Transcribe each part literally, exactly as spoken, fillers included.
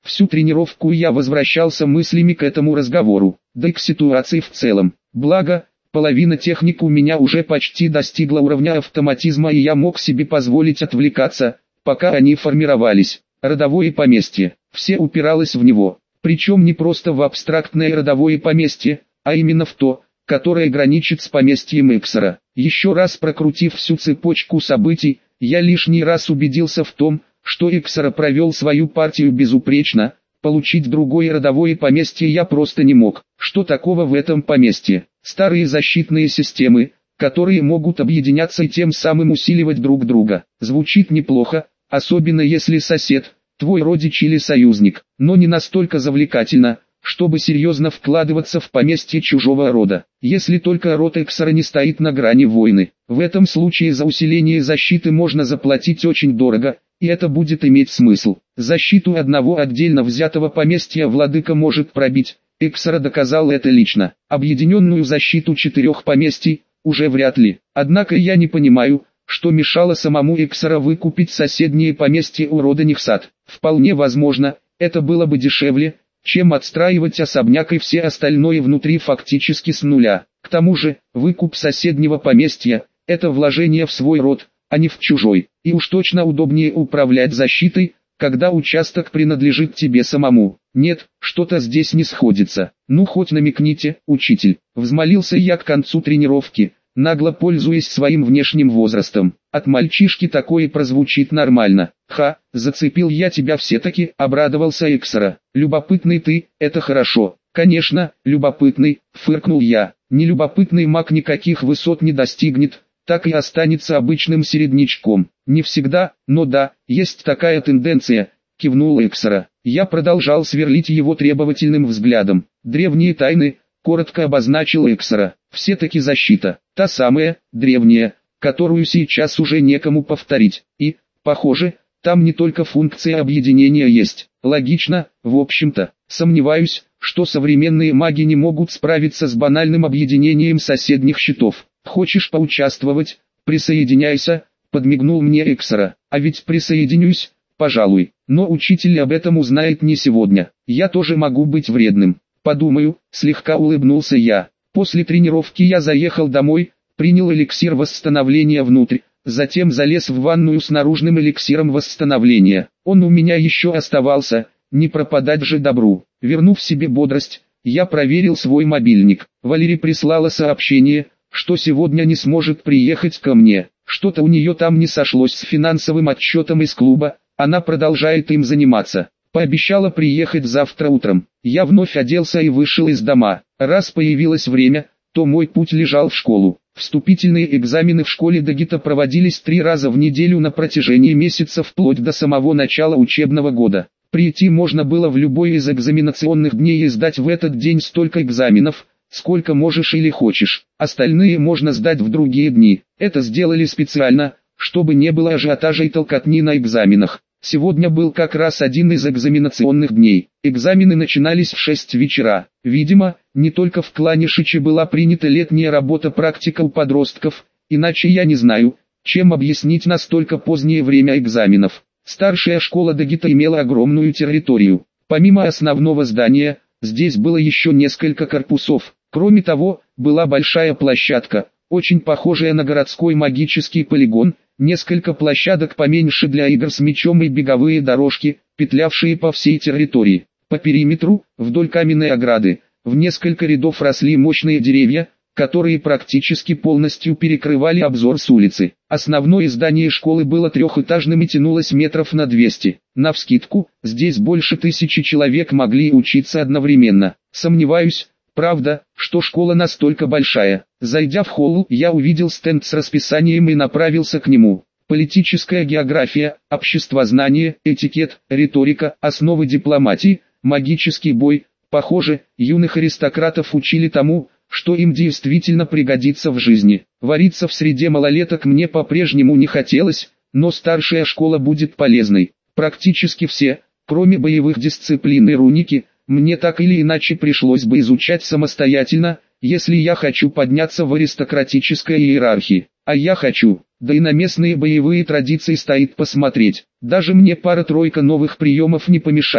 Всю тренировку я возвращался мыслями к этому разговору, да и к ситуации в целом. Благо, половина техник у меня уже почти достигла уровня автоматизма, и я мог себе позволить отвлекаться, пока они формировались. Родовое поместье. Все упиралось в него. Причем не просто в абстрактное родовое поместье, а именно в то, которое граничит с поместьем Иксара. Еще раз прокрутив всю цепочку событий, я лишний раз убедился в том, что Иксара провел свою партию безупречно. Получить другое родовое поместье я просто не мог. Что такого в этом поместье? Старые защитные системы, которые могут объединяться и тем самым усиливать друг друга. Звучит неплохо, особенно если сосед, твой родич или союзник, но не настолько завлекательно, чтобы серьезно вкладываться в поместье чужого рода. Если только род Иксара не стоит на грани войны. В этом случае за усиление защиты можно заплатить очень дорого, и это будет иметь смысл. Защиту одного отдельно взятого поместья владыка может пробить. Иксара доказал это лично. Объединенную защиту четырех поместий уже вряд ли. Однако я не понимаю, что мешало самому Иксара выкупить соседние поместья у рода Нихсат. Вполне возможно, это было бы дешевле, чем отстраивать особняк и все остальное внутри фактически с нуля. К тому же, выкуп соседнего поместья – это вложение в свой род, а не в чужой. И уж точно удобнее управлять защитой, когда участок принадлежит тебе самому. Нет, что-то здесь не сходится. Ну хоть намекните, учитель. Взмолился я к концу тренировки, нагло пользуясь своим внешним возрастом. От мальчишки такое прозвучит нормально. Ха, зацепил я тебя все-таки, обрадовался Иксара. Любопытный ты, это хорошо. Конечно, любопытный, фыркнул я. Нелюбопытный маг никаких высот не достигнет, так и останется обычным середнячком. Не всегда, но да, есть такая тенденция, кивнул Иксара. Я продолжал сверлить его требовательным взглядом. Древние тайны, коротко обозначил Иксара. Все-таки защита, та самая, древняя, которую сейчас уже некому повторить. И, похоже, там не только функция объединения есть. Логично, в общем-то. Сомневаюсь, что современные маги не могут справиться с банальным объединением соседних щитов. Хочешь поучаствовать? Присоединяйся, подмигнул мне Иксара. А ведь присоединюсь, пожалуй. Но учитель об этом узнает не сегодня. Я тоже могу быть вредным. Подумаю, слегка улыбнулся я. После тренировки я заехал домой, принял эликсир восстановления внутрь, затем залез в ванную с наружным эликсиром восстановления. Он у меня еще оставался, не пропадать же добру. Вернув себе бодрость, я проверил свой мобильник. Валерия прислала сообщение, что сегодня не сможет приехать ко мне. Что-то у нее там не сошлось с финансовым отчетом из клуба, она продолжает им заниматься. Пообещала приехать завтра утром. Я вновь оделся и вышел из дома. Раз появилось время, то мой путь лежал в школу. Вступительные экзамены в школе Дагита проводились три раза в неделю на протяжении месяца вплоть до самого начала учебного года. Прийти можно было в любой из экзаменационных дней и сдать в этот день столько экзаменов, сколько можешь или хочешь. Остальные можно сдать в другие дни. Это сделали специально, чтобы не было ажиотажа и толкотни на экзаменах. Сегодня был как раз один из экзаменационных дней. Экзамены начинались в шесть вечера. Видимо, не только в клане Шичи была принята летняя работа-практика у подростков, иначе я не знаю, чем объяснить настолько позднее время экзаменов. Старшая школа Дагита имела огромную территорию. Помимо основного здания, здесь было еще несколько корпусов. Кроме того, была большая площадка, очень похожая на городской магический полигон, несколько площадок поменьше для игр с мячом и беговые дорожки, петлявшие по всей территории. По периметру, вдоль каменной ограды, в несколько рядов росли мощные деревья, которые практически полностью перекрывали обзор с улицы. Основное здание школы было трехэтажным и тянулось метров на двести. Навскидку, здесь больше тысячи человек могли учиться одновременно. Сомневаюсь, правда, что школа настолько большая. Зайдя в холл, я увидел стенд с расписанием и направился к нему. Политическая география, обществознание, этикет, риторика, основы дипломатии, магический бой. Похоже, юных аристократов учили тому, что им действительно пригодится в жизни. Вариться в среде малолеток мне по-прежнему не хотелось, но старшая школа будет полезной. Практически все, кроме боевых дисциплин и руники, мне так или иначе пришлось бы изучать самостоятельно, если я хочу подняться в аристократической иерархии. А я хочу, да и на местные боевые традиции стоит посмотреть. Даже мне пара-тройка новых приемов не помешает.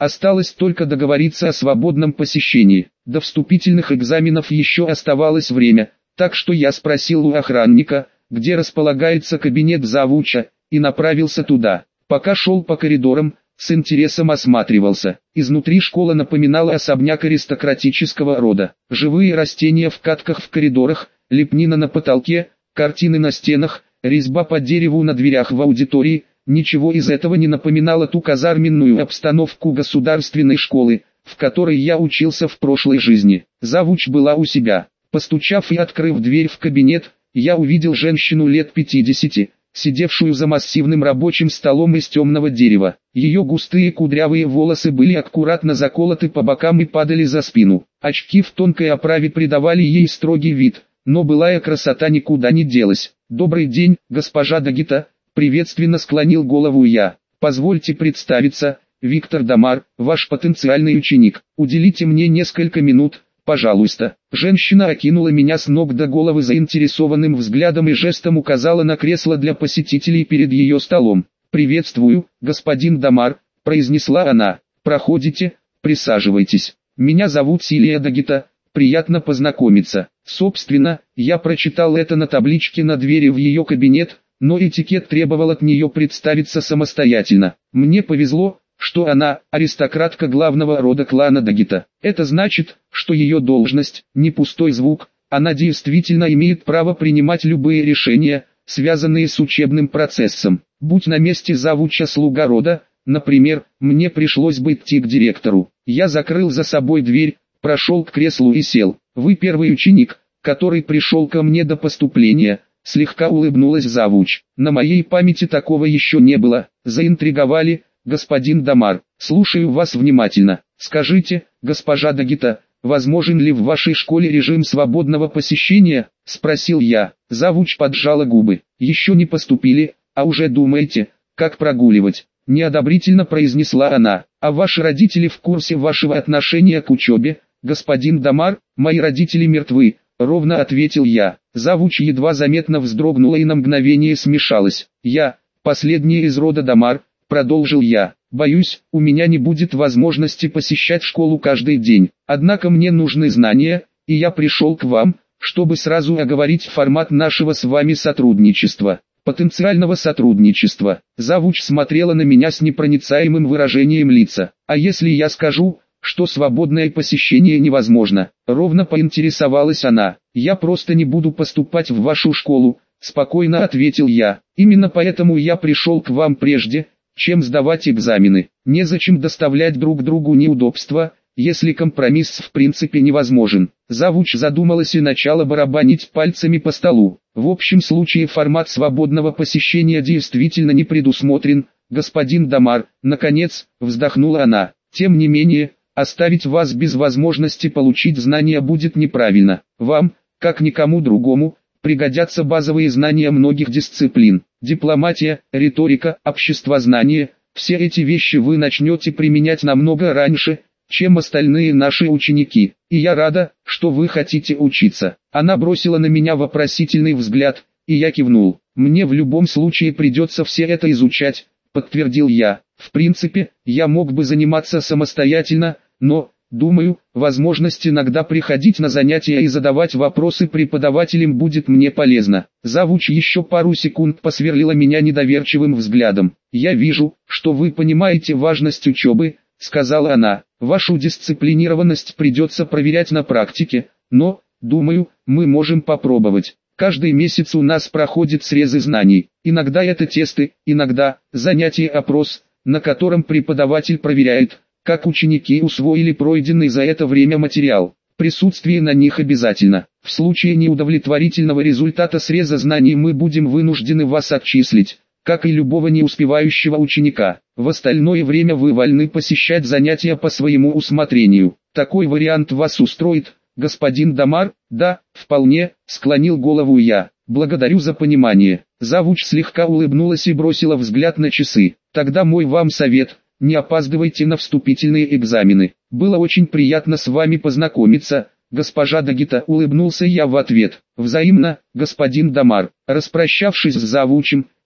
Осталось только договориться о свободном посещении. До вступительных экзаменов еще оставалось время, так что я спросил у охранника, где располагается кабинет завуча, и направился туда. Пока шел по коридорам, с интересом осматривался. Изнутри школа напоминала особняк аристократического рода. Живые растения в катках в коридорах, лепнина на потолке, картины на стенах, резьба по дереву на дверях в аудитории. Ничего из этого не напоминало ту казарменную обстановку государственной школы, в которой я учился в прошлой жизни. Завуч была у себя. Постучав и открыв дверь в кабинет, я увидел женщину лет пятидесяти, сидевшую за массивным рабочим столом из темного дерева. Ее густые кудрявые волосы были аккуратно заколоты по бокам и падали за спину. Очки в тонкой оправе придавали ей строгий вид, но былая красота никуда не делась. «Добрый день, госпожа Дагита», — приветственно склонил голову я. «Позвольте представиться, Виктор Дамар, ваш потенциальный ученик. Уделите мне несколько минут, пожалуйста». Женщина окинула меня с ног до головы заинтересованным взглядом и жестом указала на кресло для посетителей перед ее столом. «Приветствую, господин Дамар», — произнесла она. «Проходите, присаживайтесь. Меня зовут Силия Дагита, приятно познакомиться». Собственно, я прочитал это на табличке на двери в ее кабинет, но этикет требовал от нее представиться самостоятельно. Мне повезло, что она аристократка главного рода клана Дагита. Это значит, что ее должность не пустой звук, она действительно имеет право принимать любые решения, связанные с учебным процессом. Будь на месте завуча слуга рода, например, мне пришлось бы идти к директору. Я закрыл за собой дверь, прошел к креслу и сел. «Вы первый ученик, который пришел ко мне до поступления», — слегка улыбнулась завуч. «На моей памяти такого еще не было. Заинтриговали, господин Дамар. Слушаю вас внимательно. Скажите, госпожа Дагита, возможен ли в вашей школе режим свободного посещения?» — спросил я. Завуч поджала губы. «Еще не поступили, а уже думаете, как прогуливать?» — неодобрительно произнесла она. «А ваши родители в курсе вашего отношения к учебе, господин Дамар?» «Мои родители мертвы», — ровно ответил я. Завуч едва заметно вздрогнула и на мгновение смешалась. «Я, последний из рода Дамар», — продолжил я. «Боюсь, у меня не будет возможности посещать школу каждый день. Однако мне нужны знания, и я пришел к вам, чтобы сразу оговорить формат нашего с вами сотрудничества». Потенциального сотрудничества. Завуч смотрела на меня с непроницаемым выражением лица. «А если я скажу, что свободное посещение невозможно?» — ровно поинтересовалась она. «Я просто не буду поступать в вашу школу», — спокойно ответил я. «Именно поэтому я пришел к вам прежде, чем сдавать экзамены. Незачем доставлять друг другу неудобства, если компромисс в принципе невозможен». Завуч задумалась и начала барабанить пальцами по столу. «В общем случае формат свободного посещения действительно не предусмотрен, господин Дамар», — наконец, вздохнула она. «Тем не менее, оставить вас без возможности получить знания будет неправильно. Вам, как никому другому, пригодятся базовые знания многих дисциплин. Дипломатия, риторика, обществознание – все эти вещи вы начнете применять намного раньше, чем остальные наши ученики. И я рада, что вы хотите учиться». Она бросила на меня вопросительный взгляд, и я кивнул. «Мне в любом случае придется все это изучать», — подтвердил я. «В принципе, я мог бы заниматься самостоятельно, но, думаю, возможность иногда приходить на занятия и задавать вопросы преподавателям будет мне полезно». Завуч еще пару секунд посверлила меня недоверчивым взглядом. «Я вижу, что вы понимаете важность учебы», — сказала она. «Вашу дисциплинированность придется проверять на практике, но, думаю, мы можем попробовать. Каждый месяц у нас проходят срезы знаний. Иногда это тесты, иногда занятие-опрос, на котором преподаватель проверяет, как ученики усвоили пройденный за это время материал. Присутствие на них обязательно. В случае неудовлетворительного результата среза знаний мы будем вынуждены вас отчислить, как и любого не успевающего ученика. В остальное время вы вольны посещать занятия по своему усмотрению. Такой вариант вас устроит, господин Дамар?» «Да, вполне», — склонил голову я. «Благодарю за понимание». Завуч слегка улыбнулась и бросила взгляд на часы. «Тогда мой вам совет, не опаздывайте на вступительные экзамены. Было очень приятно с вами познакомиться, госпожа Дагита», — улыбнулся я в ответ. «Взаимно, господин Дамар». Распрощавшись с завучем,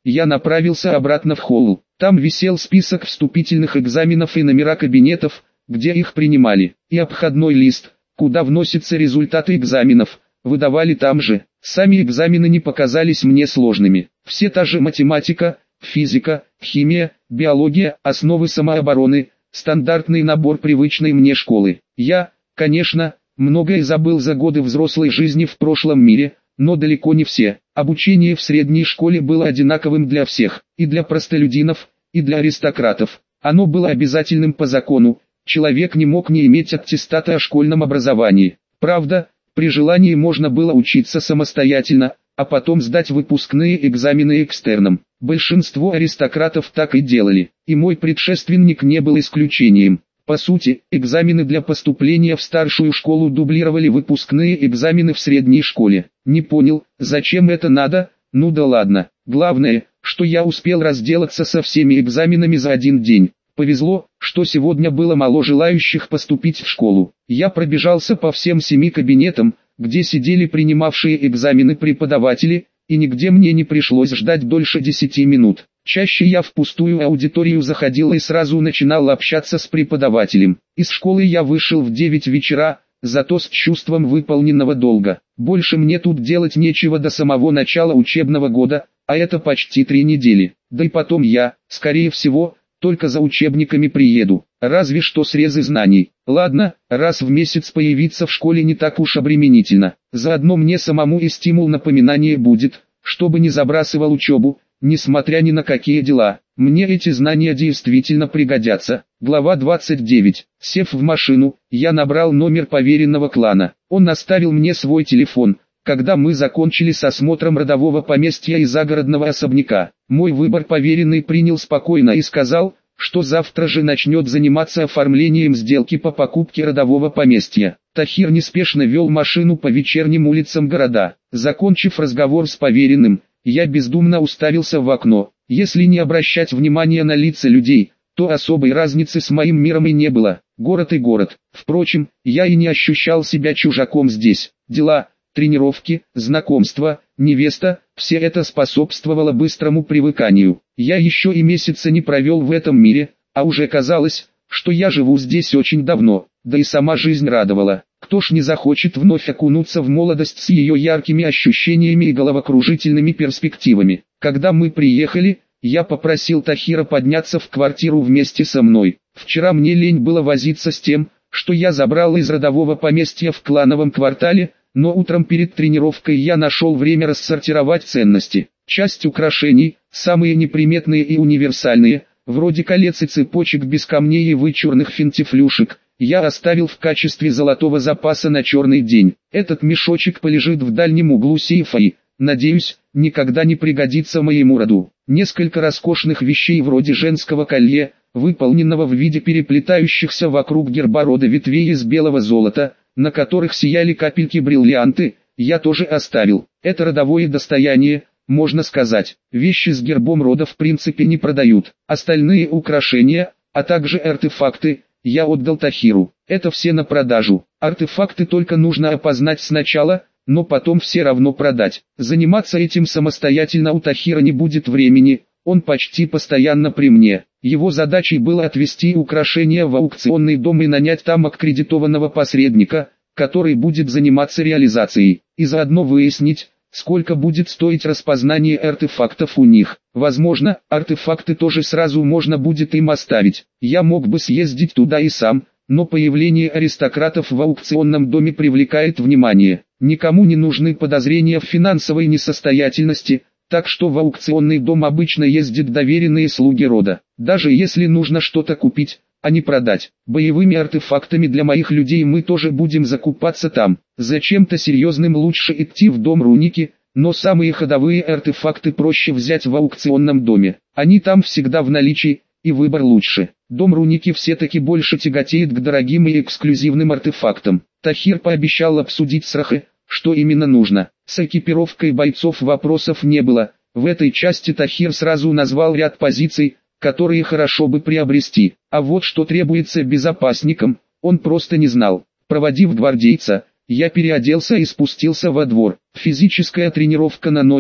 я направился обратно в холл. Там висел список вступительных экзаменов и номера кабинетов, где их принимали, и обходной лист, куда вносятся результаты экзаменов, выдавали там же. Сами экзамены не показались мне сложными. Все та же математика, физика, химия, биология, основы самообороны, стандартный набор привычной мне школы. Я, конечно, многое забыл за годы взрослой жизни в прошлом мире, но далеко не все. Обучение в средней школе было одинаковым для всех, и для простолюдинов, и для аристократов. Оно было обязательным по закону, человек не мог не иметь аттестата о школьном образовании. Правда, при желании можно было учиться самостоятельно, а потом сдать выпускные экзамены экстерном. Большинство аристократов так и делали, и мой предшественник не был исключением. По сути, экзамены для поступления в старшую школу дублировали выпускные экзамены в средней школе. Не понял, зачем это надо? Ну да ладно. Главное, что я успел разделаться со всеми экзаменами за один день. Повезло, что сегодня было мало желающих поступить в школу. Я пробежался по всем семи кабинетам, где сидели принимавшие экзамены преподаватели, и нигде мне не пришлось ждать дольше десяти минут. Чаще я в пустую аудиторию заходил и сразу начинал общаться с преподавателем. Из школы я вышел в девять вечера, зато с чувством выполненного долга. Больше мне тут делать нечего до самого начала учебного года, а это почти три недели. Да и потом я, скорее всего, только за учебниками приеду, разве что срезы знаний. Ладно, раз в месяц появиться в школе не так уж обременительно. Заодно мне самому и стимул напоминания будет, чтобы не забрасывал учебу, несмотря ни на какие дела. Мне эти знания действительно пригодятся. Глава двадцать девять. Сев в машину, я набрал номер поверенного клана. Он оставил мне свой телефон, когда мы закончили с осмотром родового поместья и загородного особняка. Мой выбор поверенный принял спокойно и сказал, что завтра же начнет заниматься оформлением сделки по покупке родового поместья. Тахир неспешно вел машину по вечерним улицам города. Закончив разговор с поверенным, я бездумно уставился в окно. Если не обращать внимания на лица людей, то особой разницы с моим миром и не было. Город и город. Впрочем, я и не ощущал себя чужаком здесь. Дела, тренировки, знакомства, невеста – все это способствовало быстрому привыканию. Я еще и месяца не провел в этом мире, а уже казалось, что я живу здесь очень давно, да и сама жизнь радовала. Кто ж не захочет вновь окунуться в молодость с ее яркими ощущениями и головокружительными перспективами. Когда мы приехали, я попросил Тахира подняться в квартиру вместе со мной. Вчера мне лень было возиться с тем, что я забрал из родового поместья в клановом квартале, но утром перед тренировкой я нашел время рассортировать ценности. Часть украшений, самые неприметные и универсальные, вроде колец и цепочек без камней и вычурных финтифлюшек, я оставил в качестве золотого запаса на черный день. Этот мешочек полежит в дальнем углу сейфа и, надеюсь, никогда не пригодится моему роду. Несколько роскошных вещей вроде женского колье, выполненного в виде переплетающихся вокруг герба рода ветвей из белого золота, на которых сияли капельки бриллианты, я тоже оставил. Это родовое достояние, можно сказать. Вещи с гербом рода в принципе не продают. Остальные украшения, а также артефакты, я отдал Тахиру. Это все на продажу. Артефакты только нужно опознать сначала, но потом все равно продать. Заниматься этим самостоятельно у Тахира не будет времени, он почти постоянно при мне. Его задачей было отвезти украшения в аукционный дом и нанять там аккредитованного посредника, который будет заниматься реализацией, и заодно выяснить, сколько будет стоить распознание артефактов у них. Возможно, артефакты тоже сразу можно будет им оставить. Я мог бы съездить туда и сам, но появление аристократов в аукционном доме привлекает внимание. Никому не нужны подозрения в финансовой несостоятельности, так что в аукционный дом обычно ездят доверенные слуги рода. Даже если нужно что-то купить, а не продать. Боевыми артефактами для моих людей мы тоже будем закупаться там. Зачем-то серьезным лучше идти в дом Руники, но самые ходовые артефакты проще взять в аукционном доме. Они там всегда в наличии, и выбор лучше. Дом Руники все-таки больше тяготеет к дорогим и эксклюзивным артефактам. Тахир пообещал обсудить с Рахе, что именно нужно. С экипировкой бойцов вопросов не было. В этой части Тахир сразу назвал ряд позиций, которые хорошо бы приобрести. А вот что требуется безопасникам, он просто не знал. Проводив гвардейца, я переоделся и спустился во двор. Физическая тренировка на ночь,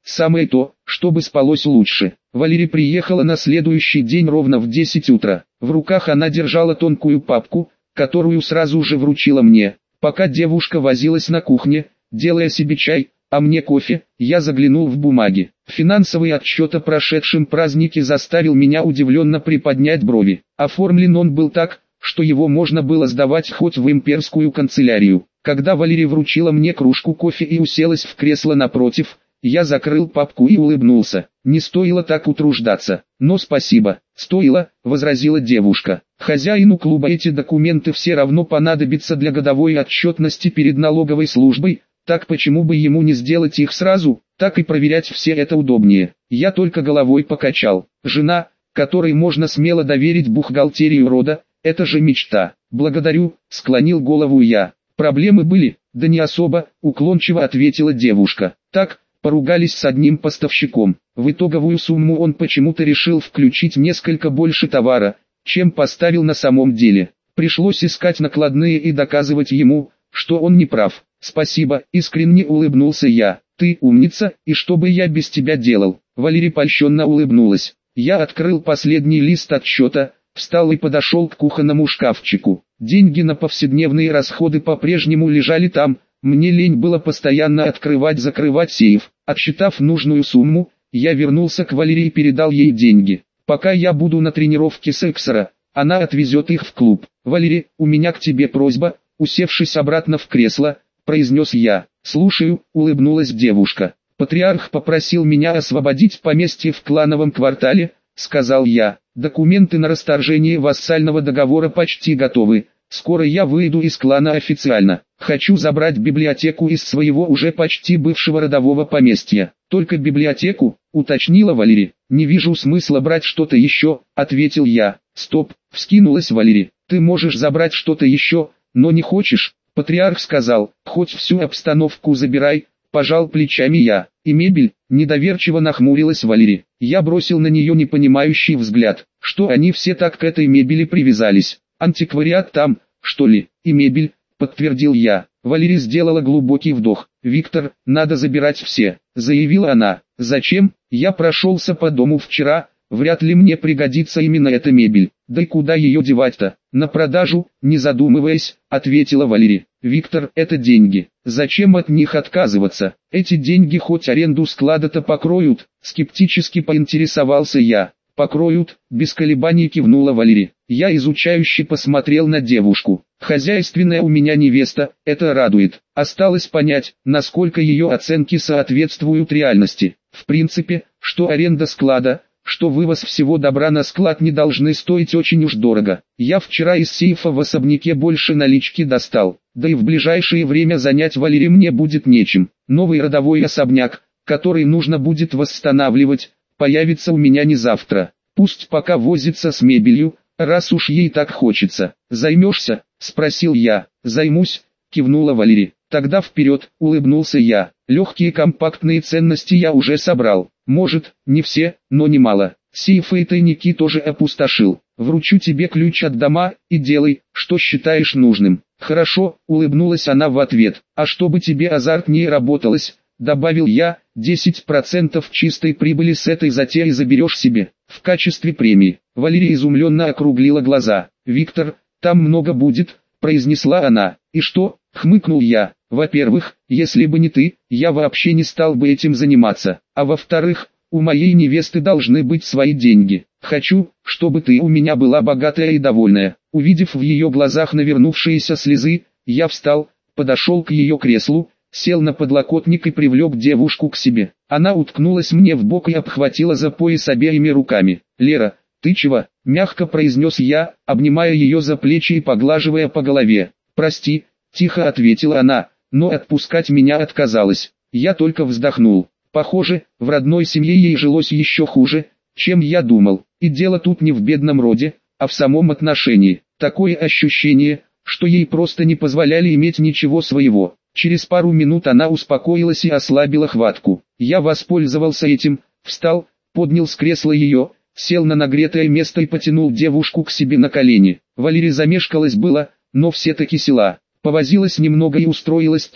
самое то, чтобы спалось лучше. Валерия приехала на следующий день ровно в десять утра. В руках она держала тонкую папку, которую сразу же вручила мне. Пока девушка возилась на кухне, делая себе чай, а мне кофе, я заглянул в бумаги. Финансовый отчет о прошедшем празднике заставил меня удивленно приподнять брови. Оформлен он был так, что его можно было сдавать хоть в имперскую канцелярию. Когда Валерия вручила мне кружку кофе и уселась в кресло напротив, я закрыл папку и улыбнулся. Не стоило так утруждаться. Но спасибо. Стоило, возразила девушка. Хозяину клуба эти документы все равно понадобятся для годовой отчетности перед налоговой службой, так почему бы ему не сделать их сразу, так и проверять все это удобнее. Я только головой покачал. Жена, которой можно смело доверить бухгалтерию рода, это же мечта. Благодарю, склонил голову я. Проблемы были? Да не особо, уклончиво ответила девушка. Так, поругались с одним поставщиком. В итоговую сумму он почему-то решил включить несколько больше товара, чем поставил на самом деле. Пришлось искать накладные и доказывать ему, что он не прав. Спасибо, искренне улыбнулся я. Ты умница, и что бы я без тебя делал? Валерия польщенно улыбнулась. Я открыл последний лист отчета, встал и подошел к кухонному шкафчику. Деньги на повседневные расходы по-прежнему лежали там. Мне лень было постоянно открывать-закрывать сейф. Отсчитав нужную сумму, я вернулся к Валерии и передал ей деньги. Пока я буду на тренировке с Эксера, она отвезет их в клуб. Валерия, у меня к тебе просьба, усевшись обратно в кресло, произнес я. Слушаю, улыбнулась девушка. Патриарх попросил меня освободить поместье в клановом квартале, сказал я. Документы на расторжение вассального договора почти готовы. Скоро я выйду из клана официально. Хочу забрать библиотеку из своего уже почти бывшего родового поместья. Только библиотеку, уточнила Валерия. Не вижу смысла брать что-то еще, ответил я. Стоп, вскинулась Валерия. Ты можешь забрать что-то еще, но не хочешь? Патриарх сказал, хоть всю обстановку забирай, пожал плечами я. И мебель, недоверчиво нахмурилась Валерия. Я бросил на нее непонимающий взгляд. Что они все так к этой мебели привязались? Антиквариат там, что ли, и мебель, подтвердил я. Валерия сделала глубокий вдох. Виктор, надо забирать все, заявила она. Зачем? Я прошелся по дому вчера, вряд ли мне пригодится именно эта мебель. Да и куда ее девать-то? На продажу, не задумываясь, ответила Валерия. Виктор, это деньги. Зачем от них отказываться? Эти деньги хоть аренду склада-то покроют? Скептически поинтересовался я. Покроют, без колебаний кивнула Валерия. Я изучающе посмотрел на девушку. Хозяйственная у меня невеста, это радует. Осталось понять, насколько ее оценки соответствуют реальности. В принципе, что аренда склада, что вывоз всего добра на склад не должны стоить очень уж дорого. Я вчера из сейфа в особняке больше налички достал, да и в ближайшее время занять Валерии мне будет нечем. Новый родовой особняк, который нужно будет восстанавливать, появится у меня не завтра. Пусть пока возится с мебелью, раз уж ей так хочется. Займешься? Спросил я. Займусь, кивнула Валерия. Тогда вперед, улыбнулся я. Легкие компактные ценности я уже собрал. Может, не все, но немало. Сейфы и тайники тоже опустошил. Вручу тебе ключ от дома, и делай, что считаешь нужным. Хорошо, улыбнулась она в ответ. А чтобы тебе азартнее работалось, добавил я, десять процентов чистой прибыли с этой затеи заберешь себе, в качестве премии. Валерия изумленно округлила глаза. Виктор, там много будет, произнесла она. И что, хмыкнул я. Во-первых, если бы не ты, я вообще не стал бы этим заниматься. А во-вторых, у моей невесты должны быть свои деньги. Хочу, чтобы ты у меня была богатая и довольная. Увидев в ее глазах навернувшиеся слезы, я встал, подошел к ее креслу, сел на подлокотник и привлек девушку к себе. Она уткнулась мне в бок и обхватила за пояс обеими руками. «Лера, ты чего?» – мягко произнес я, обнимая ее за плечи и поглаживая по голове. «Прости», – тихо ответила она, но отпускать меня отказалась. Я только вздохнул. Похоже, в родной семье ей жилось еще хуже, чем я думал. И дело тут не в бедном роде, а в самом отношении. Такое ощущение, что ей просто не позволяли иметь ничего своего. Через пару минут она успокоилась и ослабила хватку. Я воспользовался этим, встал, поднял с кресла ее, сел на нагретое место и потянул девушку к себе на колени. Валерия замешкалась было, но все-таки села. Повозилась немного и устроилась так,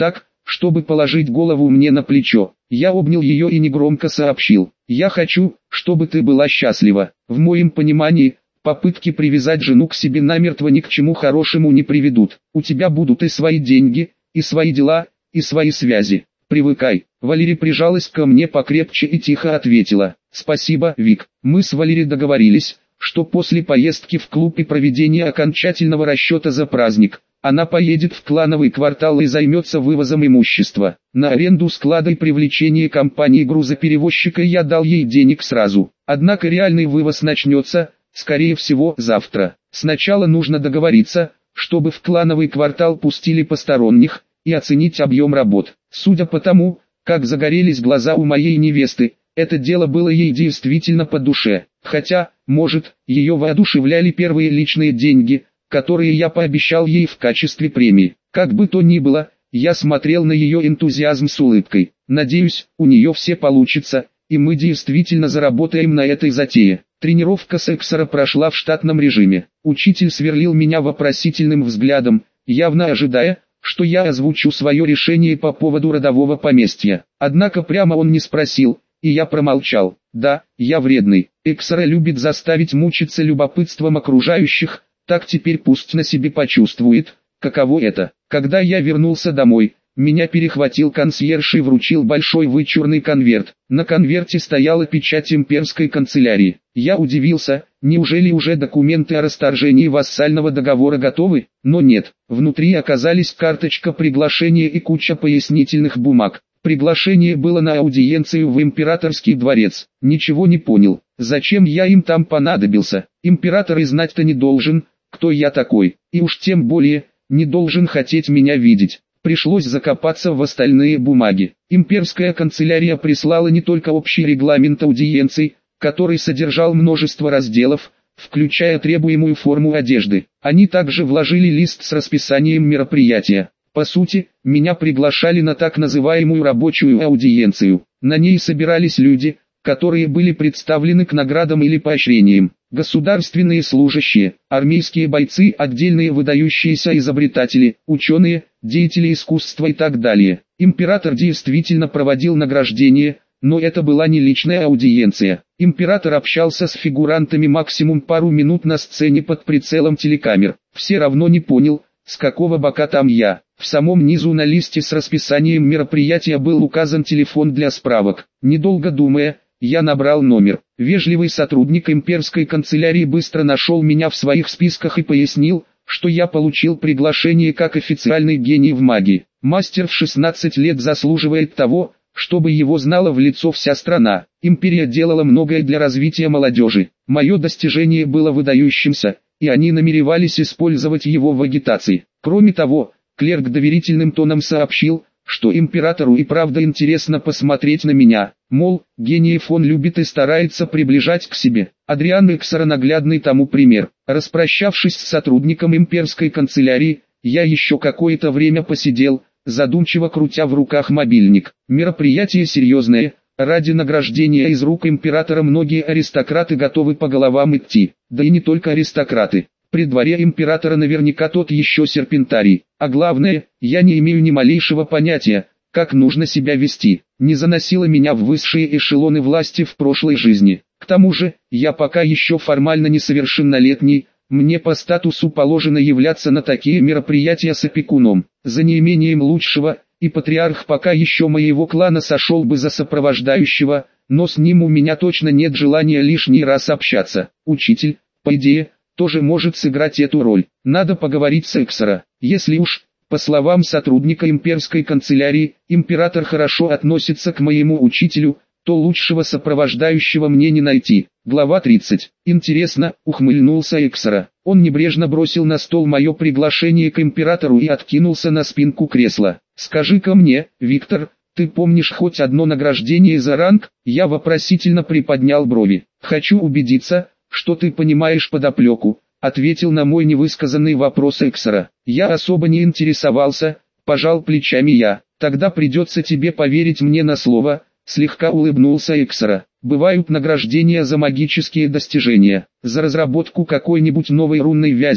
чтобы положить голову мне на плечо. Я обнял ее и негромко сообщил: «Я хочу, чтобы ты была счастлива». В моем понимании, попытки привязать жену к себе намертво ни к чему хорошему не приведут. У тебя будут и свои деньги, и свои дела, и свои связи. Привыкай. Валерия прижалась ко мне покрепче и тихо ответила: «Спасибо, Вик». Мы с Валерией договорились, что после поездки в клуб и проведения окончательного расчета за праздник, она поедет в клановый квартал и займется вывозом имущества. На аренду склада и привлечение компании грузоперевозчика я дал ей денег сразу. Однако реальный вывоз начнется, скорее всего, завтра. Сначала нужно договориться, чтобы в клановый квартал пустили посторонних, и оценить объем работ. Судя по тому, как загорелись глаза у моей невесты, это дело было ей действительно по душе. Хотя, может, ее воодушевляли первые личные деньги, которые я пообещал ей в качестве премии. Как бы то ни было, я смотрел на ее энтузиазм с улыбкой. Надеюсь, у нее все получится, и мы действительно заработаем на этой затее. Тренировка сексора прошла в штатном режиме. Учитель сверлил меня вопросительным взглядом, явно ожидая, что я озвучу свое решение по поводу родового поместья. Однако прямо он не спросил, и я промолчал. Да, я вредный. Эксора любит заставить мучиться любопытством окружающих, так теперь пусть на себе почувствует, каково это. Когда я вернулся домой, меня перехватил консьерж и вручил большой вычурный конверт. На конверте стояла печать имперской канцелярии. Я удивился, неужели уже документы о расторжении вассального договора готовы? Но нет, внутри оказались карточка приглашения и куча пояснительных бумаг. Приглашение было на аудиенцию в императорский дворец. Ничего не понял, зачем я им там понадобился. Император и знать-то не должен, кто я такой, и уж тем более, не должен хотеть меня видеть. Пришлось закопаться в остальные бумаги. Имперская канцелярия прислала не только общий регламент аудиенций, который содержал множество разделов, включая требуемую форму одежды. Они также вложили лист с расписанием мероприятия. По сути, меня приглашали на так называемую рабочую аудиенцию. На ней собирались люди, которые были представлены к наградам или поощрениям. Государственные служащие, армейские бойцы, отдельные выдающиеся изобретатели, ученые, деятели искусства и так далее. Император действительно проводил награждение, но это была не личная аудиенция. Император общался с фигурантами максимум пару минут на сцене под прицелом телекамер. Все равно не понял, с какого бока там я. В самом низу на листе с расписанием мероприятия был указан телефон для справок. Недолго думая, я набрал номер. Вежливый сотрудник имперской канцелярии быстро нашел меня в своих списках и пояснил, что я получил приглашение как официальный гений в магии. Мастер в шестнадцать лет заслуживает того, чтобы его знала в лицо вся страна. Империя делала многое для развития молодежи. Мое достижение было выдающимся, и они намеревались использовать его в агитации. Кроме того, клерк доверительным тоном сообщил, что императору и правда интересно посмотреть на меня, мол, гениев он любит и старается приближать к себе. Адриан Эксора наглядный тому пример. Распрощавшись с сотрудником имперской канцелярии, я еще какое-то время посидел, задумчиво крутя в руках мобильник. Мероприятие серьезное, ради награждения из рук императора многие аристократы готовы по головам идти, да и не только аристократы. При дворе императора наверняка тот еще серпентарий, а главное, я не имею ни малейшего понятия, как нужно себя вести. Не заносило меня в высшие эшелоны власти в прошлой жизни. К тому же, я пока еще формально несовершеннолетний, мне по статусу положено являться на такие мероприятия с опекуном. За неимением лучшего, и патриарх пока еще моего клана сошел бы за сопровождающего, но с ним у меня точно нет желания лишний раз общаться. Учитель, по идее, тоже может сыграть эту роль. Надо поговорить с Эксора. Если уж, по словам сотрудника имперской канцелярии, император хорошо относится к моему учителю, то лучшего сопровождающего мне не найти. Глава тридцать. Интересно, ухмыльнулся Эксора. Он небрежно бросил на стол мое приглашение к императору и откинулся на спинку кресла. «Скажи-ка мне, Виктор, ты помнишь хоть одно награждение за ранг?» Я вопросительно приподнял брови. «Хочу убедиться, что ты понимаешь подоплеку», — ответил на мой невысказанный вопрос Эксора. «Я особо не интересовался», — пожал плечами я. «Тогда придется тебе поверить мне на слово», — слегка улыбнулся Эксора. «Бывают награждения за магические достижения, за разработку какой-нибудь новой рунной вязи,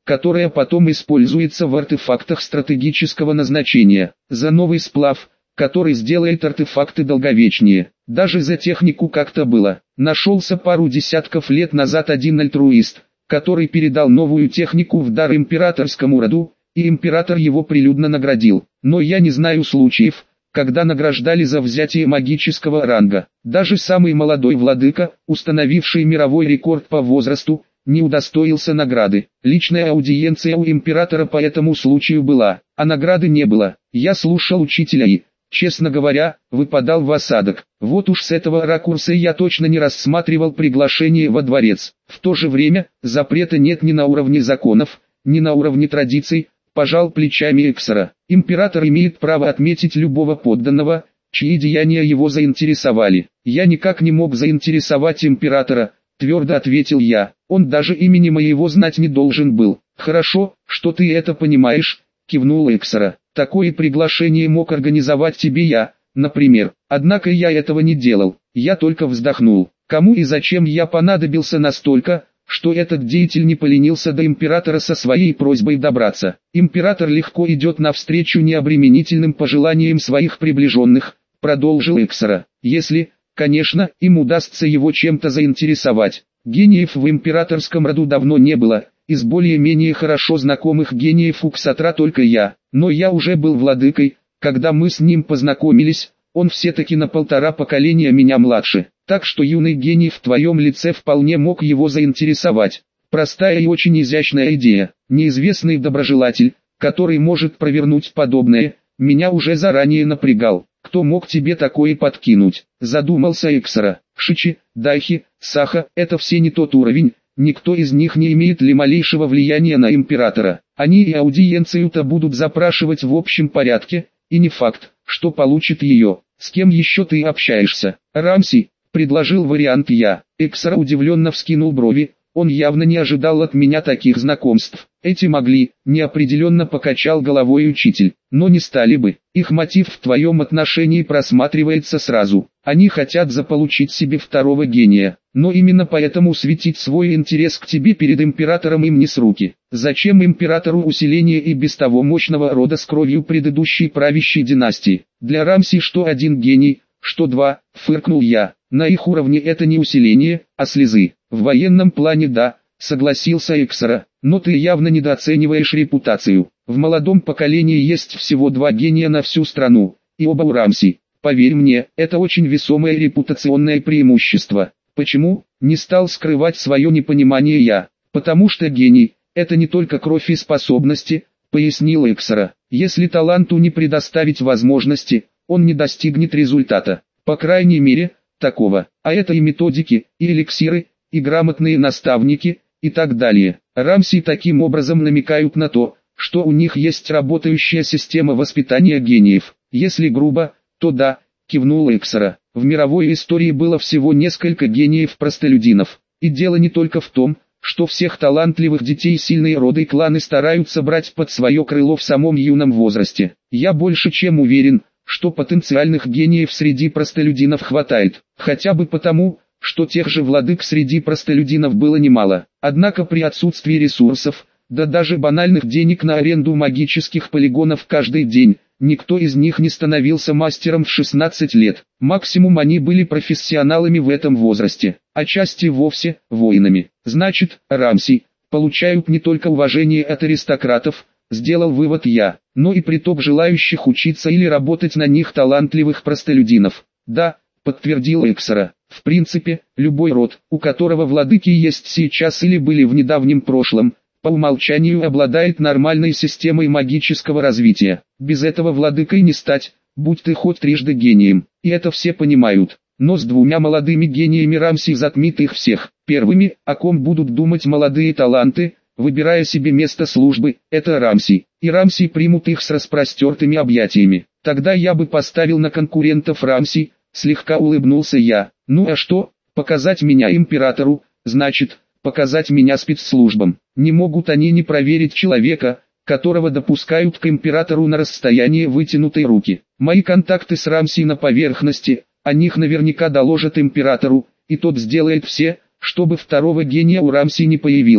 которая потом используется в артефактах стратегического назначения, за новый сплав, который сделает артефакты долговечнее. Даже за технику как-то было. Нашелся пару десятков лет назад один альтруист, который передал новую технику в дар императорскому роду, и император его прилюдно наградил. Но я не знаю случаев, когда награждали за взятие магического ранга. Даже самый молодой владыка, установивший мировой рекорд по возрасту, не удостоился награды. Личная аудиенция у императора по этому случаю была, а награды не было. Я слушал учителя и, честно говоря, выпадал в осадок. Вот уж с этого ракурса я точно не рассматривал приглашение во дворец. В то же время, запрета нет ни на уровне законов, ни на уровне традиций, пожал плечами Эксара. Император имеет право отметить любого подданного, чьи деяния его заинтересовали. Я никак не мог заинтересовать императора, твердо ответил я. Он даже имени моего знать не должен был. Хорошо, что ты это понимаешь, кивнул Эксара. Такое приглашение мог организовать тебе я, например. Однако я этого не делал. Я только вздохнул. Кому и зачем я понадобился настолько, что этот деятель не поленился до императора со своей просьбой добраться. Император легко идет навстречу необременительным пожеланиям своих приближенных, продолжил Эксара. Если, конечно, им удастся его чем-то заинтересовать. Гениев в императорском роду давно не было, из более-менее хорошо знакомых гениев у Ксатра только я, но я уже был владыкой, когда мы с ним познакомились, он все-таки на полтора поколения меня младше, так что юный гений в твоем лице вполне мог его заинтересовать. Простая и очень изящная идея, неизвестный доброжелатель, который может провернуть подобное, меня уже заранее напрягал. Кто мог тебе такое подкинуть? Задумался Эксара. Шичи, Дайхи, Саха, это все не тот уровень, никто из них не имеет ли малейшего влияния на императора. Они и аудиенцию-то будут запрашивать в общем порядке, и не факт, что получит ее. С кем еще ты общаешься? Рамси, предложил вариант я. Эксара удивленно вскинул брови, он явно не ожидал от меня таких знакомств. Эти могли, неопределенно покачал головой учитель, но не стали бы. Их мотив в твоем отношении просматривается сразу. Они хотят заполучить себе второго гения, но именно поэтому светить свой интерес к тебе перед императором им не с руки. Зачем императору усиление и без того мощного рода с кровью предыдущей правящей династии? Для Рамси что один гений, что два, фыркнул я. На их уровне это не усиление, а слезы. В военном плане да, согласился Эксара, но ты явно недооцениваешь репутацию. В молодом поколении есть всего два гения на всю страну, и оба у Рамси. Поверь мне, это очень весомое репутационное преимущество. Почему? Не стал скрывать свое непонимание я. Потому что гений – это не только кровь и способности, пояснил Эксара. Если таланту не предоставить возможности, он не достигнет результата. По крайней мере, такого. А это и методики, и эликсиры, и грамотные наставники, и так далее. Рамси таким образом намекают на то, что у них есть работающая система воспитания гениев. Если грубо, то да, кивнул Эксара. В мировой истории было всего несколько гениев-простолюдинов. И дело не только в том, что всех талантливых детей сильные роды и кланы стараются брать под свое крыло в самом юном возрасте. Я больше чем уверен, что потенциальных гениев среди простолюдинов хватает, хотя бы потому, что тех же владык среди простолюдинов было немало. Однако при отсутствии ресурсов, да даже банальных денег на аренду магических полигонов каждый день, никто из них не становился мастером в шестнадцать лет. Максимум они были профессионалами в этом возрасте, а части вовсе воинами. Значит, Рамси получают не только уважение от аристократов, сделал вывод я, но и приток желающих учиться или работать на них талантливых простолюдинов. Да, подтвердил Эксара. В принципе, любой род, у которого владыки есть сейчас или были в недавнем прошлом, по умолчанию обладает нормальной системой магического развития. Без этого владыкой не стать, будь ты хоть трижды гением. И это все понимают. Но с двумя молодыми гениями Рамси затмит их всех. Первыми, о ком будут думать молодые таланты, выбирая себе место службы, это Рамси. И Рамси примут их с распростертыми объятиями. Тогда я бы поставил на конкурентов Рамси, слегка улыбнулся я. Ну а что, показать меня императору, значит, показать меня спецслужбам. Не могут они не проверить человека, которого допускают к императору на расстоянии вытянутой руки. Мои контакты с Рамси на поверхности, о них наверняка доложат императору, и тот сделает все, чтобы второго гения у Рамси не появилось.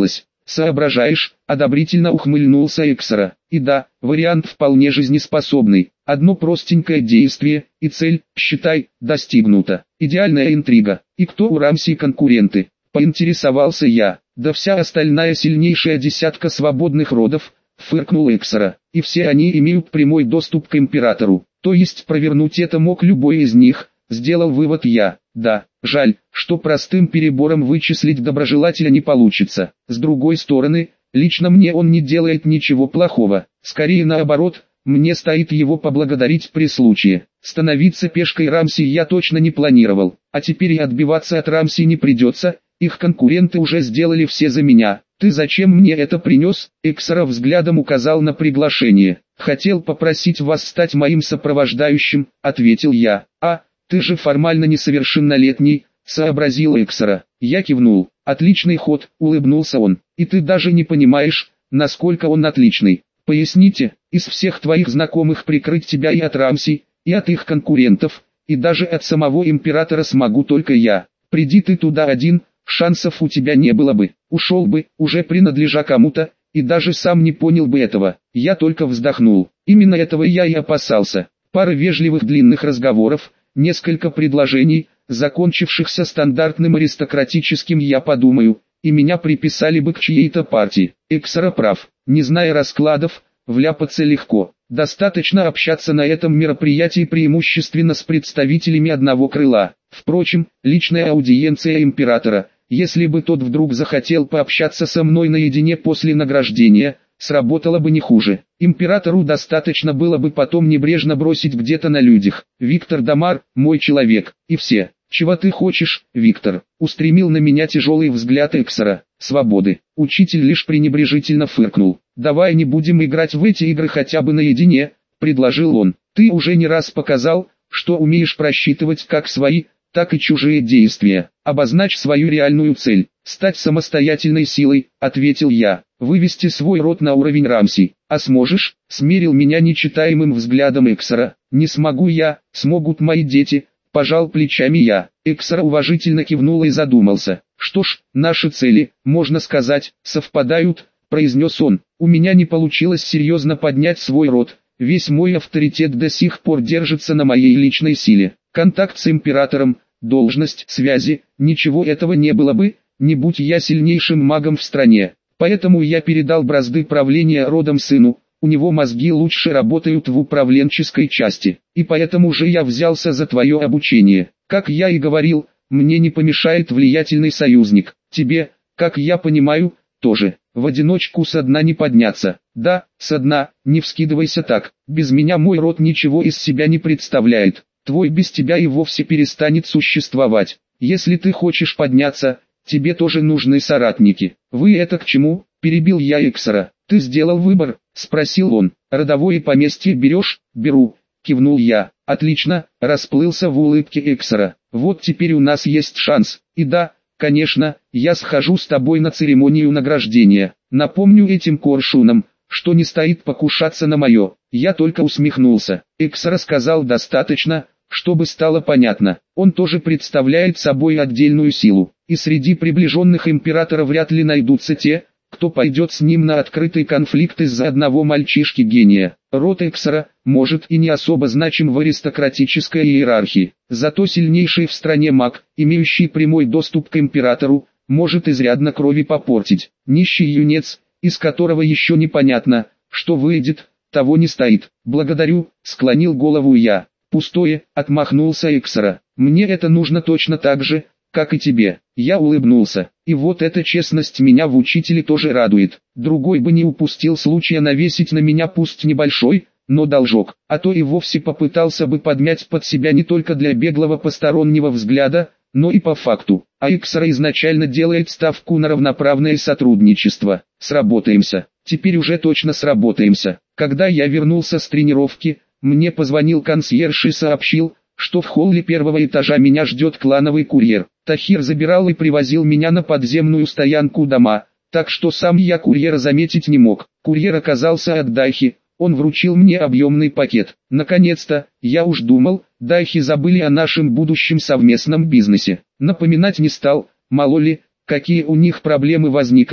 соображаешь, одобрительно ухмыльнулся Эксара. И да, вариант вполне жизнеспособный. Одно простенькое действие, и цель, считай, достигнута. Идеальная интрига. И кто у Рамси конкуренты? Поинтересовался я. Да вся остальная сильнейшая десятка свободных родов, фыркнул Эксара. И все они имеют прямой доступ к императору. То есть провернуть это мог любой из них, сделал вывод я. Да, жаль, что простым перебором вычислить доброжелателя не получится. С другой стороны, лично мне он не делает ничего плохого. Скорее наоборот, мне стоит его поблагодарить при случае. Становиться пешкой Рамси я точно не планировал. А теперь и отбиваться от Рамси не придется, их конкуренты уже сделали все за меня. «Ты зачем мне это принес?» Эксара взглядом указал на приглашение. «Хотел попросить вас стать моим сопровождающим», — ответил я. «А, ты же формально несовершеннолетний», — сообразил Эксара. Я кивнул. «Отличный ход», — улыбнулся он. «И ты даже не понимаешь, насколько он отличный. Поясните, из всех твоих знакомых прикрыть тебя и от Рамси, и от их конкурентов, и даже от самого императора смогу только я. Приди ты туда один, шансов у тебя не было бы, ушел бы, уже принадлежа кому-то, и даже сам не понял бы этого». Я только вздохнул. Именно этого я и опасался. Пара вежливых длинных разговоров, несколько предложений, закончившихся стандартным аристократическим «я подумаю», и меня приписали бы к чьей-то партии. Эксара прав, не зная раскладов, вляпаться легко. Достаточно общаться на этом мероприятии преимущественно с представителями одного крыла. Впрочем, личная аудиенция императора, если бы тот вдруг захотел пообщаться со мной наедине после награждения, сработала бы не хуже. Императору достаточно было бы потом небрежно бросить где-то на людях: «Виктор Дамар, мой человек», и все. «Чего ты хочешь, Виктор?» — устремил на меня тяжелый взгляд Эксара. «Свободы». Учитель лишь пренебрежительно фыркнул. «Давай не будем играть в эти игры хотя бы наедине», — предложил он. «Ты уже не раз показал, что умеешь просчитывать как свои, так и чужие действия. Обозначь свою реальную цель. Стать самостоятельной силой», — ответил я. «Вывести свой род на уровень Рамси. А сможешь?» — смерил меня нечитаемым взглядом Эксара. «Не смогу я, смогут мои дети», — пожал плечами я. Эксара уважительно кивнул и задумался. «Что ж, наши цели, можно сказать, совпадают», — произнес он. «У меня не получилось серьезно поднять свой род. Весь мой авторитет до сих пор держится на моей личной силе. Контакт с императором, должность, связи, ничего этого не было бы, не будь я сильнейшим магом в стране. Поэтому я передал бразды правления родом сыну, у него мозги лучше работают в управленческой части, и поэтому же я взялся за твое обучение. Как я и говорил, мне не помешает влиятельный союзник, тебе, как я понимаю, тоже. В одиночку со дна не подняться». «Да, со дна, не вскидывайся так, без меня мой род ничего из себя не представляет, твой без тебя и вовсе перестанет существовать. Если ты хочешь подняться, тебе тоже нужны соратники». «Вы это к чему?» — перебил я Эксара. «Ты сделал выбор?» — спросил он. «Родовое поместье берешь?» «Беру», — кивнул я. «Отлично», — расплылся в улыбке Эксара. «Вот теперь у нас есть шанс. И да, конечно, я схожу с тобой на церемонию награждения. Напомню этим коршунам, что не стоит покушаться на мое». Я только усмехнулся. Эксара сказал достаточно, чтобы стало понятно. Он тоже представляет собой отдельную силу, и среди приближенных императора вряд ли найдутся те, кто пойдет с ним на открытый конфликт из-за одного мальчишки-гения. Род Эксара, может, и не особо значим в аристократической иерархии, зато сильнейший в стране маг, имеющий прямой доступ к императору, может изрядно крови попортить. Нищий юнец, из которого еще непонятно, что выйдет, того не стоит. «Благодарю», — склонил голову я. «Пустое», — отмахнулся Эксара. «Мне это нужно точно так же, как и тебе». Я улыбнулся. И вот эта честность меня в учителе тоже радует. Другой бы не упустил случая навесить на меня пусть небольшой, но должок, а то и вовсе попытался бы подмять под себя не только для беглого постороннего взгляда, но и по факту. А Эксара изначально делает ставку на равноправное сотрудничество. Сработаемся. Теперь уже точно сработаемся. Когда я вернулся с тренировки, мне позвонил консьерж и сообщил, что в холле первого этажа меня ждет клановый курьер. Тахир забирал и привозил меня на подземную стоянку дома, так что сам я курьера заметить не мог. Курьер оказался от Дайхи, он вручил мне объемный пакет. Наконец-то, я уж думал, Дайхи забыли о нашем будущем совместном бизнесе. Напоминать не стал, мало ли, какие у них проблемы возникли,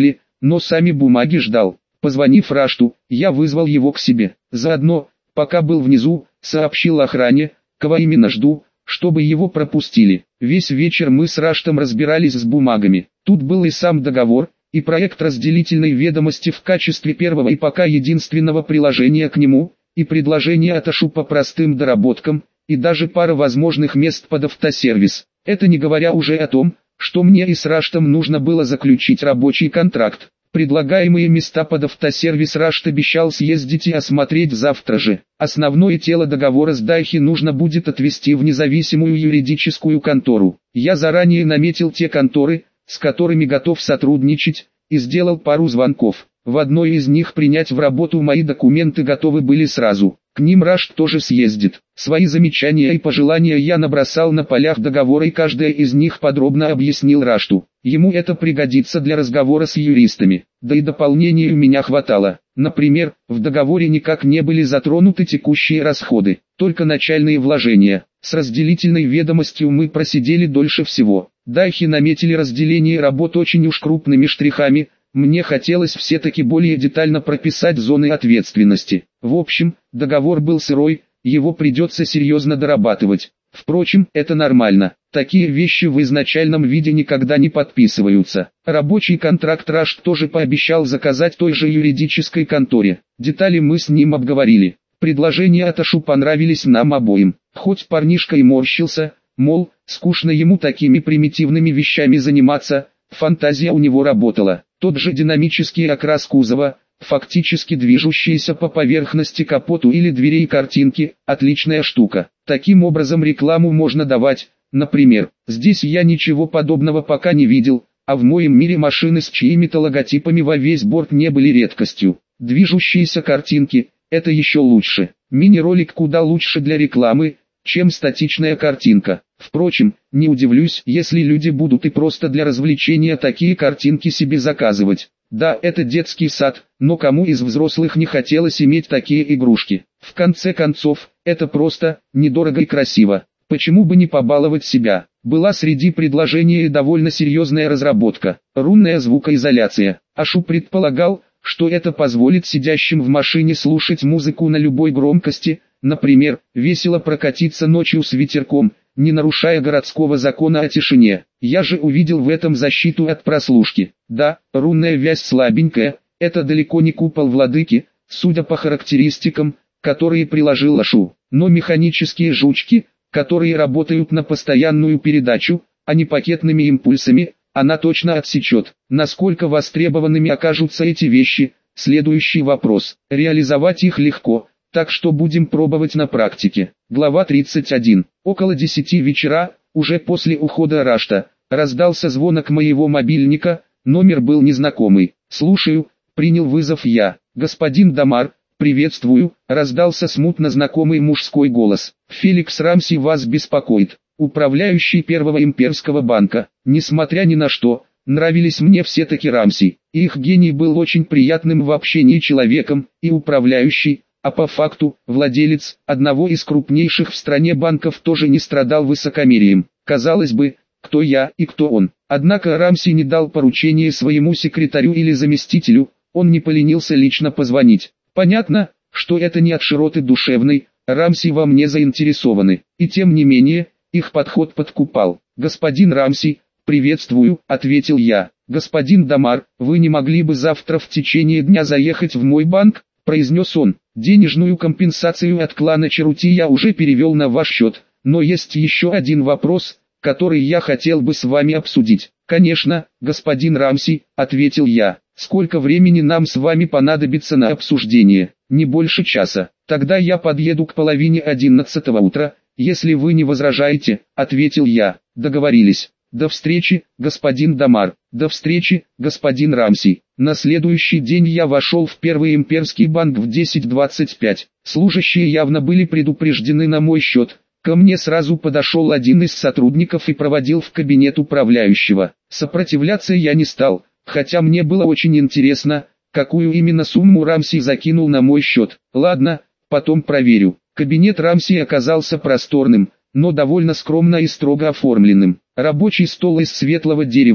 но сами бумаги ждал. Позвонив Рашту, я вызвал его к себе. Заодно, пока был внизу, сообщил охране, кого именно жду, чтобы его пропустили. Весь вечер мы с Раштом разбирались с бумагами. Тут был и сам договор, и проект разделительной ведомости в качестве первого и пока единственного приложения к нему, и предложение от Ашу по простым доработкам, и даже пара возможных мест под автосервис. Это не говоря уже о том, что мне и с Раштом нужно было заключить рабочий контракт. Предлагаемые места под автосервис Рашт обещал съездить и осмотреть завтра же. Основное тело договора с Дайхи нужно будет отвезти в независимую юридическую контору. Я заранее наметил те конторы, с которыми готов сотрудничать, и сделал пару звонков. В одной из них принять в работу мои документы готовы были сразу. К ним Рашт тоже съездит. Свои замечания и пожелания я набросал на полях договора и каждое из них подробно объяснил Рашту. Ему это пригодится для разговора с юристами. Да и дополнений у меня хватало. Например, в договоре никак не были затронуты текущие расходы, только начальные вложения. С разделительной ведомостью мы просидели дольше всего. Дайхи наметили разделение работ очень уж крупными штрихами. Мне хотелось все-таки более детально прописать зоны ответственности. В общем, договор был сырой, его придется серьезно дорабатывать. Впрочем, это нормально. Такие вещи в изначальном виде никогда не подписываются. Рабочий контракт Рашт тоже пообещал заказать той же юридической конторе. Детали мы с ним обговорили. Предложения от Ашу понравились нам обоим. Хоть парнишка и морщился, мол, скучно ему такими примитивными вещами заниматься, фантазия у него работала. Тот же динамический окрас кузова, фактически движущиеся по поверхности капоту или дверей картинки, отличная штука. Таким образом рекламу можно давать, например, здесь я ничего подобного пока не видел, а в моем мире машины с чьими-то логотипами во весь борт не были редкостью. Движущиеся картинки – это еще лучше. Мини-ролик куда лучше для рекламы, чем статичная картинка. Впрочем, не удивлюсь, если люди будут и просто для развлечения такие картинки себе заказывать. Да, это детский сад, но кому из взрослых не хотелось иметь такие игрушки? В конце концов, это просто, недорого и красиво. Почему бы не побаловать себя? Была среди предложений и довольно серьезная разработка. Рунная звукоизоляция. Ашу предполагал, что это позволит сидящим в машине слушать музыку на любой громкости, например, весело прокатиться ночью с ветерком, не нарушая городского закона о тишине. Я же увидел в этом защиту от прослушки. Да, рунная вязь слабенькая, это далеко не купол владыки, судя по характеристикам, которые приложил Ашу. Но механические жучки, которые работают на постоянную передачу, а не пакетными импульсами, она точно отсечет. Насколько востребованными окажутся эти вещи, следующий вопрос. Реализовать их легко, так что будем пробовать на практике. Глава тридцать один. Около десяти вечера, уже после ухода Рашта, раздался звонок моего мобильника, номер был незнакомый. «Слушаю», принял вызов я. «Господин Дамар, приветствую», раздался смутно знакомый мужской голос. «Феликс Рамси вас беспокоит, управляющий Первого имперского банка». Несмотря ни на что, нравились мне все-таки Рамси. Их гений был очень приятным в общении человеком, и управляющий, а по факту, владелец одного из крупнейших в стране банков тоже не страдал высокомерием. Казалось бы, кто я и кто он. Однако Рамси не дал поручения своему секретарю или заместителю, он не поленился лично позвонить. Понятно, что это не от широты душевной, Рамси во мне заинтересованы. И тем не менее, их подход подкупал. «Господин Рамси, приветствую», — ответил я. «Господин Дамар, вы не могли бы завтра в течение дня заехать в мой банк?» — произнес он. «Денежную компенсацию от клана Черути я уже перевел на ваш счет, но есть еще один вопрос, который я хотел бы с вами обсудить». «Конечно, господин Рамси», — ответил я. «Сколько времени нам с вами понадобится на обсуждение?» «Не больше часа. Тогда я подъеду к половине одиннадцатого утра, если вы не возражаете», — ответил я. «Договорились. До встречи, господин Дамар». «До встречи, господин Рамси». На следующий день я вошел в Первый имперский банк в десять двадцать пять. Служащие явно были предупреждены на мой счет. Ко мне сразу подошел один из сотрудников и проводил в кабинет управляющего. Сопротивляться я не стал, хотя мне было очень интересно, какую именно сумму Рамси закинул на мой счет. Ладно, потом проверю. Кабинет Рамси оказался просторным, но довольно скромно и строго оформленным. Рабочий стол из светлого дерева,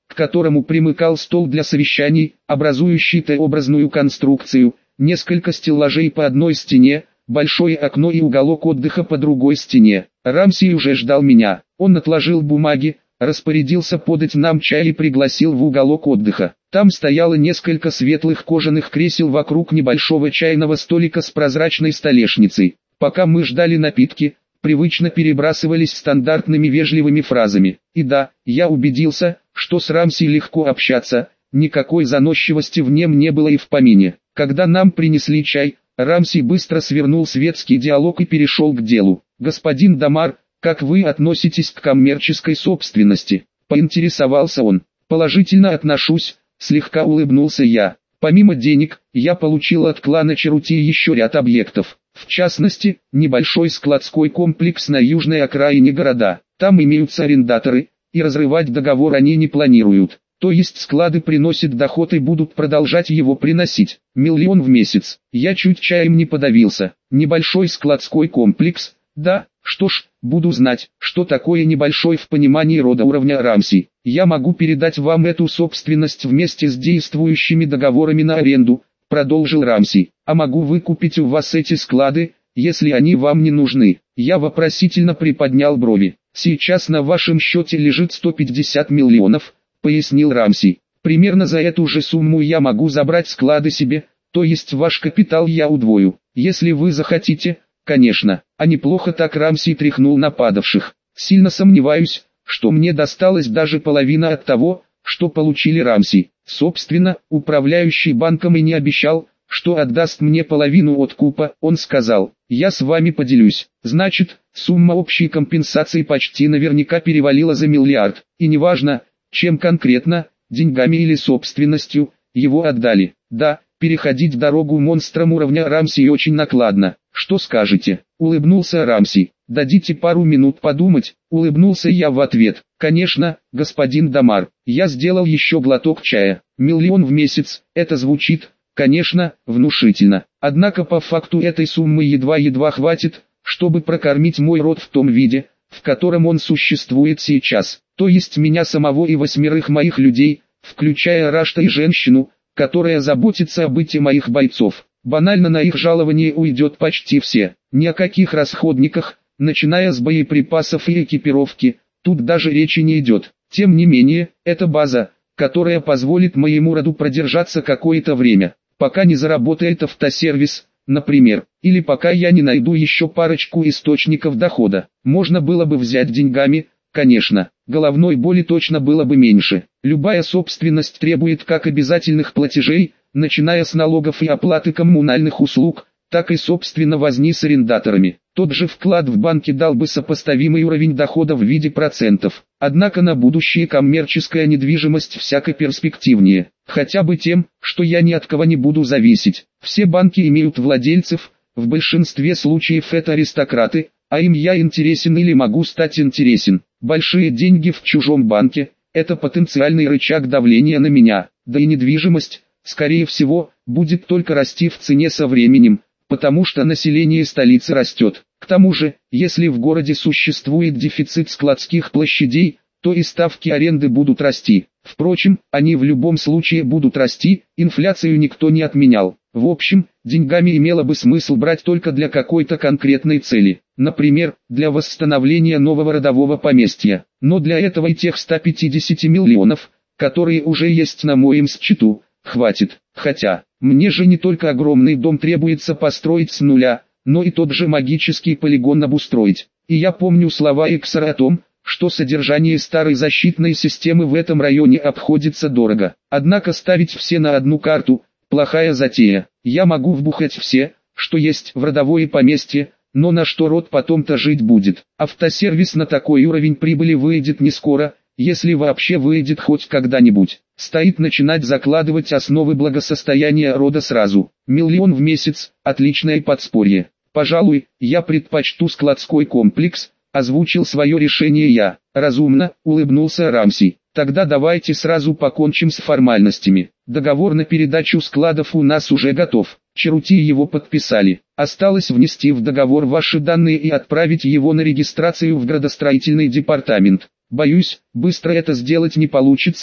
к которому примыкал стол для совещаний, образующий Т-образную конструкцию, несколько стеллажей по одной стене, большое окно и уголок отдыха по другой стене. Рамси уже ждал меня. Он отложил бумаги, распорядился подать нам чай и пригласил в уголок отдыха. Там стояло несколько светлых кожаных кресел вокруг небольшого чайного столика с прозрачной столешницей. Пока мы ждали напитки, привычно перебрасывались стандартными вежливыми фразами. И да, я убедился, что с Рамси легко общаться, никакой заносчивости в нем не было и в помине. Когда нам принесли чай, Рамси быстро свернул светский диалог и перешел к делу. «Господин Дамар, как вы относитесь к коммерческой собственности?» – поинтересовался он. «Положительно отношусь», – слегка улыбнулся я. «Помимо денег, я получил от клана Черути еще ряд объектов. В частности, небольшой складской комплекс на южной окраине города. Там имеются арендаторы, и разрывать договор они не планируют. То есть склады приносят доход и будут продолжать его приносить. Миллион в месяц. Я чуть чаем не подавился. Небольшой складской комплекс? Да, что ж, буду знать, что такое небольшой в понимании рода уровня Рамси. Я могу передать вам эту собственность вместе с действующими договорами на аренду, продолжил Рамси. А могу выкупить у вас эти склады, если они вам не нужны. Я вопросительно приподнял брови. Сейчас на вашем счете лежит сто пятьдесят миллионов, пояснил Рамси. Примерно за эту же сумму я могу забрать склады себе, то есть ваш капитал я удвою, если вы захотите, конечно. А неплохо так. Рамси тряхнул нападавших. Сильно сомневаюсь, что мне досталась даже половина от того, что получили Рамси. Собственно, управляющий банком и не обещал, что отдаст мне половину откупа. Он сказал: я с вами поделюсь. Значит, сумма общей компенсации почти наверняка перевалила за миллиард. И неважно, чем конкретно, деньгами или собственностью, его отдали. Да, переходить дорогу монстрам уровня Рамси очень накладно. Что скажете? Улыбнулся Рамси. Дадите пару минут подумать? Улыбнулся я в ответ. Конечно, господин Дамар. Я сделал еще глоток чая. Миллион в месяц, это звучит, конечно, внушительно. Однако по факту этой суммы едва-едва хватит, чтобы прокормить мой род в том виде, в котором он существует сейчас. То есть меня самого и восьмерых моих людей, включая Рашта и женщину, которая заботится о быте моих бойцов. Банально на их жалование уйдет почти все. Ни о каких расходниках, начиная с боеприпасов и экипировки, тут даже речи не идет. Тем не менее, это база, которая позволит моему роду продержаться какое-то время, пока не заработает автосервис, например, или пока я не найду еще парочку источников дохода. Можно было бы взять деньгами, конечно, головной боли точно было бы меньше. Любая собственность требует как обязательных платежей, начиная с налогов и оплаты коммунальных услуг, так и собственно возни с арендаторами. Тот же вклад в банке дал бы сопоставимый уровень дохода в виде процентов. Однако на будущее коммерческая недвижимость всяко перспективнее. Хотя бы тем, что я ни от кого не буду зависеть. Все банки имеют владельцев, в большинстве случаев это аристократы, а им я интересен или могу стать интересен. Большие деньги в чужом банке – это потенциальный рычаг давления на меня, да и недвижимость, скорее всего, будет только расти в цене со временем, потому что население столицы растет. К тому же, если в городе существует дефицит складских площадей, то и ставки аренды будут расти. Впрочем, они в любом случае будут расти, инфляцию никто не отменял. В общем, деньгами имело бы смысл брать только для какой-то конкретной цели. Например, для восстановления нового родового поместья. Но для этого и тех ста пятидесяти миллионов, которые уже есть на моем счету, хватит. Хотя, мне же не только огромный дом требуется построить с нуля, но и тот же магический полигон обустроить. И я помню слова Эксера о том, что содержание старой защитной системы в этом районе обходится дорого. Однако ставить все на одну карту – плохая затея. Я могу вбухать все, что есть в родовое поместье, но на что род потом-то жить будет. Автосервис на такой уровень прибыли выйдет не скоро, если вообще выйдет хоть когда-нибудь. Стоит начинать закладывать основы благосостояния рода сразу. Миллион в месяц – отличное подспорье. Пожалуй, я предпочту складской комплекс, озвучил свое решение я. Разумно, улыбнулся Рамси. Тогда давайте сразу покончим с формальностями. Договор на передачу складов у нас уже готов. Черути его подписали. Осталось внести в договор ваши данные и отправить его на регистрацию в градостроительный департамент. Боюсь, быстро это сделать не получится,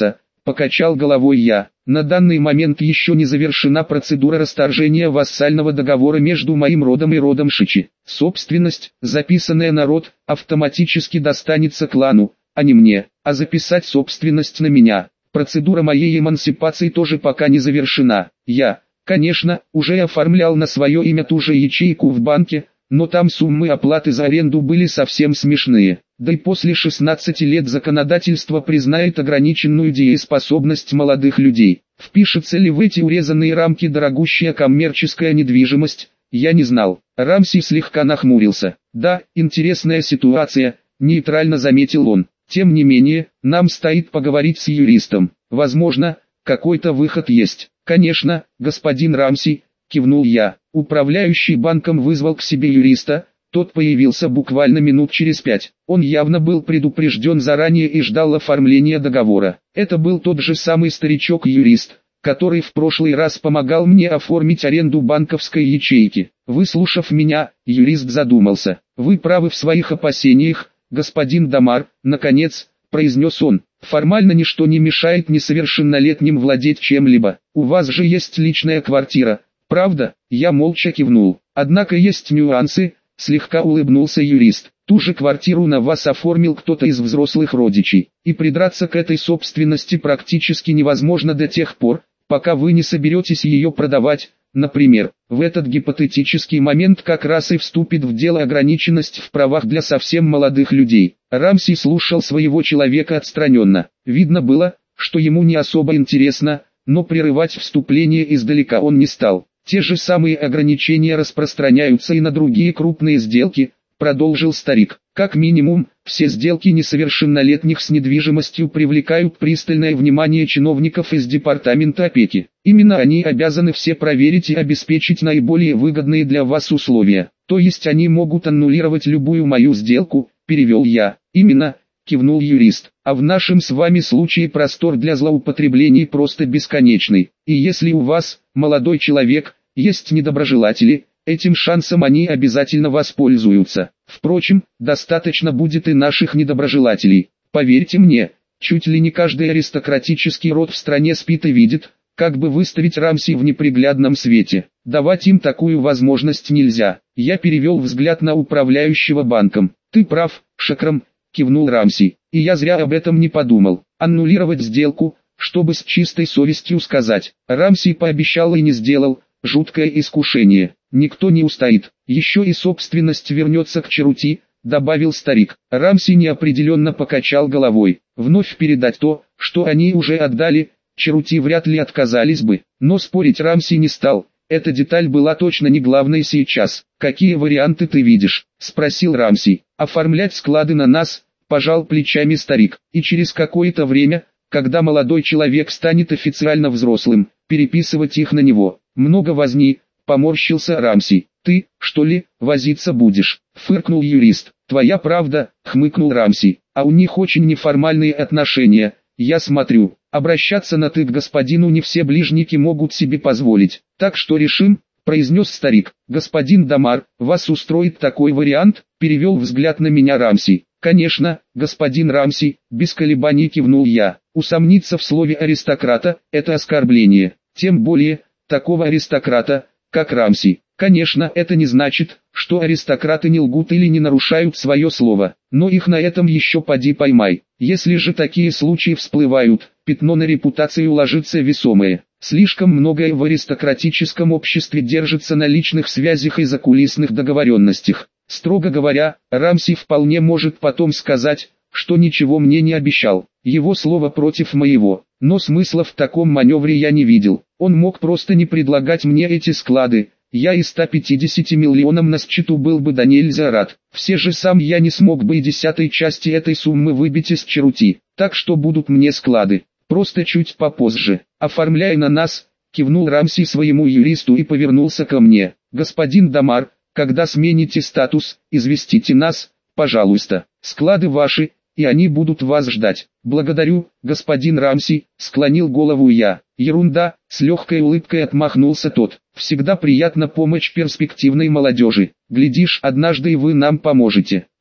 покачал головой я. На данный момент еще не завершена процедура расторжения вассального договора между моим родом и родом Шичи. Собственность, записанная на род, автоматически достанется клану, а не мне, а записать собственность на меня. Процедура моей эмансипации тоже пока не завершена. Я, конечно, уже оформлял на свое имя ту же ячейку в банке, но там суммы оплаты за аренду были совсем смешные. Да и после шестнадцати лет законодательство признает ограниченную дееспособность молодых людей. Впишется ли в эти урезанные рамки дорогущая коммерческая недвижимость, я не знал. Рамси слегка нахмурился. Да, интересная ситуация, нейтрально заметил он. Тем не менее, нам стоит поговорить с юристом. Возможно, какой-то выход есть. Конечно, господин Рамси, кивнул я. Управляющий банком вызвал к себе юриста. Тот появился буквально минут через пять. Он явно был предупрежден заранее и ждал оформления договора. Это был тот же самый старичок-юрист, который в прошлый раз помогал мне оформить аренду банковской ячейки. Выслушав меня, юрист задумался. «Вы правы в своих опасениях, господин Дамар», наконец, произнес он. «Формально ничто не мешает несовершеннолетним владеть чем-либо. У вас же есть личная квартира, правда?» Я молча кивнул. «Однако есть нюансы», слегка улыбнулся юрист. «Ту же квартиру на вас оформил кто-то из взрослых родичей, и придраться к этой собственности практически невозможно до тех пор, пока вы не соберетесь ее продавать. Например, в этот гипотетический момент как раз и вступит в дело ограниченность в правах для совсем молодых людей». Рамси слушал своего человека отстраненно. Видно было, что ему не особо интересно, но прерывать вступление издалека он не стал. «Те же самые ограничения распространяются и на другие крупные сделки», продолжил старик. «Как минимум, все сделки несовершеннолетних с недвижимостью привлекают пристальное внимание чиновников из департамента опеки. Именно они обязаны все проверить и обеспечить наиболее выгодные для вас условия. То есть они могут аннулировать любую мою сделку», перевел я. «Именно», кивнул юрист. «А в нашем с вами случае простор для злоупотреблений просто бесконечный. И если у вас, молодой человек, есть недоброжелатели, этим шансом они обязательно воспользуются. Впрочем, достаточно будет и наших недоброжелателей. Поверьте мне, чуть ли не каждый аристократический род в стране спит и видит, как бы выставить Рамси в неприглядном свете. Давать им такую возможность нельзя». Я перевел взгляд на управляющего банком. «Ты прав, Шакрам», кивнул Рамси. «И я зря об этом не подумал. Аннулировать сделку, чтобы с чистой совестью сказать». Рамси пообещал и не сделал. Жуткое искушение. Никто не устоит. Еще и собственность вернется к Черути, добавил старик. Рамси неопределенно покачал головой. Вновь передать то, что они уже отдали, Черути вряд ли отказались бы. Но спорить Рамси не стал. Эта деталь была точно не главной сейчас. «Какие варианты ты видишь?» – спросил Рамси. «Оформлять склады на нас», – пожал плечами старик. «И через какое-то время, когда молодой человек станет официально взрослым, переписывать их на него. Много возни», – поморщился Рамси. «Ты, что ли, возиться будешь?» – фыркнул юрист. «Твоя правда», – хмыкнул Рамси. «А у них очень неформальные отношения, я смотрю. Обращаться на «ты» к господину не все ближники могут себе позволить. Так что решим», – произнес старик. «Господин Дамар, вас устроит такой вариант?» – перевел взгляд на меня Рамси. «Конечно, господин Рамси», – без колебаний кивнул я. Усомниться в слове аристократа – это оскорбление. Тем более, такого аристократа, как Рамси. Конечно, это не значит, что аристократы не лгут или не нарушают свое слово, но их на этом еще поди поймай. Если же такие случаи всплывают, пятно на репутацию ложится весомое. Слишком многое в аристократическом обществе держится на личных связях и закулисных договоренностях. Строго говоря, Рамси вполне может потом сказать, что ничего мне не обещал. Его слово против моего. Но смысла в таком маневре я не видел. Он мог просто не предлагать мне эти склады. Я и ста пятидесяти миллионам на счету был бы да нельзя рад. Все же сам я не смог бы и десятой части этой суммы выбить из Черути. Так что будут мне склады. Просто чуть попозже. Оформляй на нас, кивнул Рамси своему юристу и повернулся ко мне. Господин Дамар, когда смените статус, известите нас, пожалуйста. Склады ваши, и они будут вас ждать. Благодарю, господин Рамси, склонил голову я. Ерунда, с легкой улыбкой отмахнулся тот. Всегда приятна помощь перспективной молодежи. Глядишь, однажды и вы нам поможете.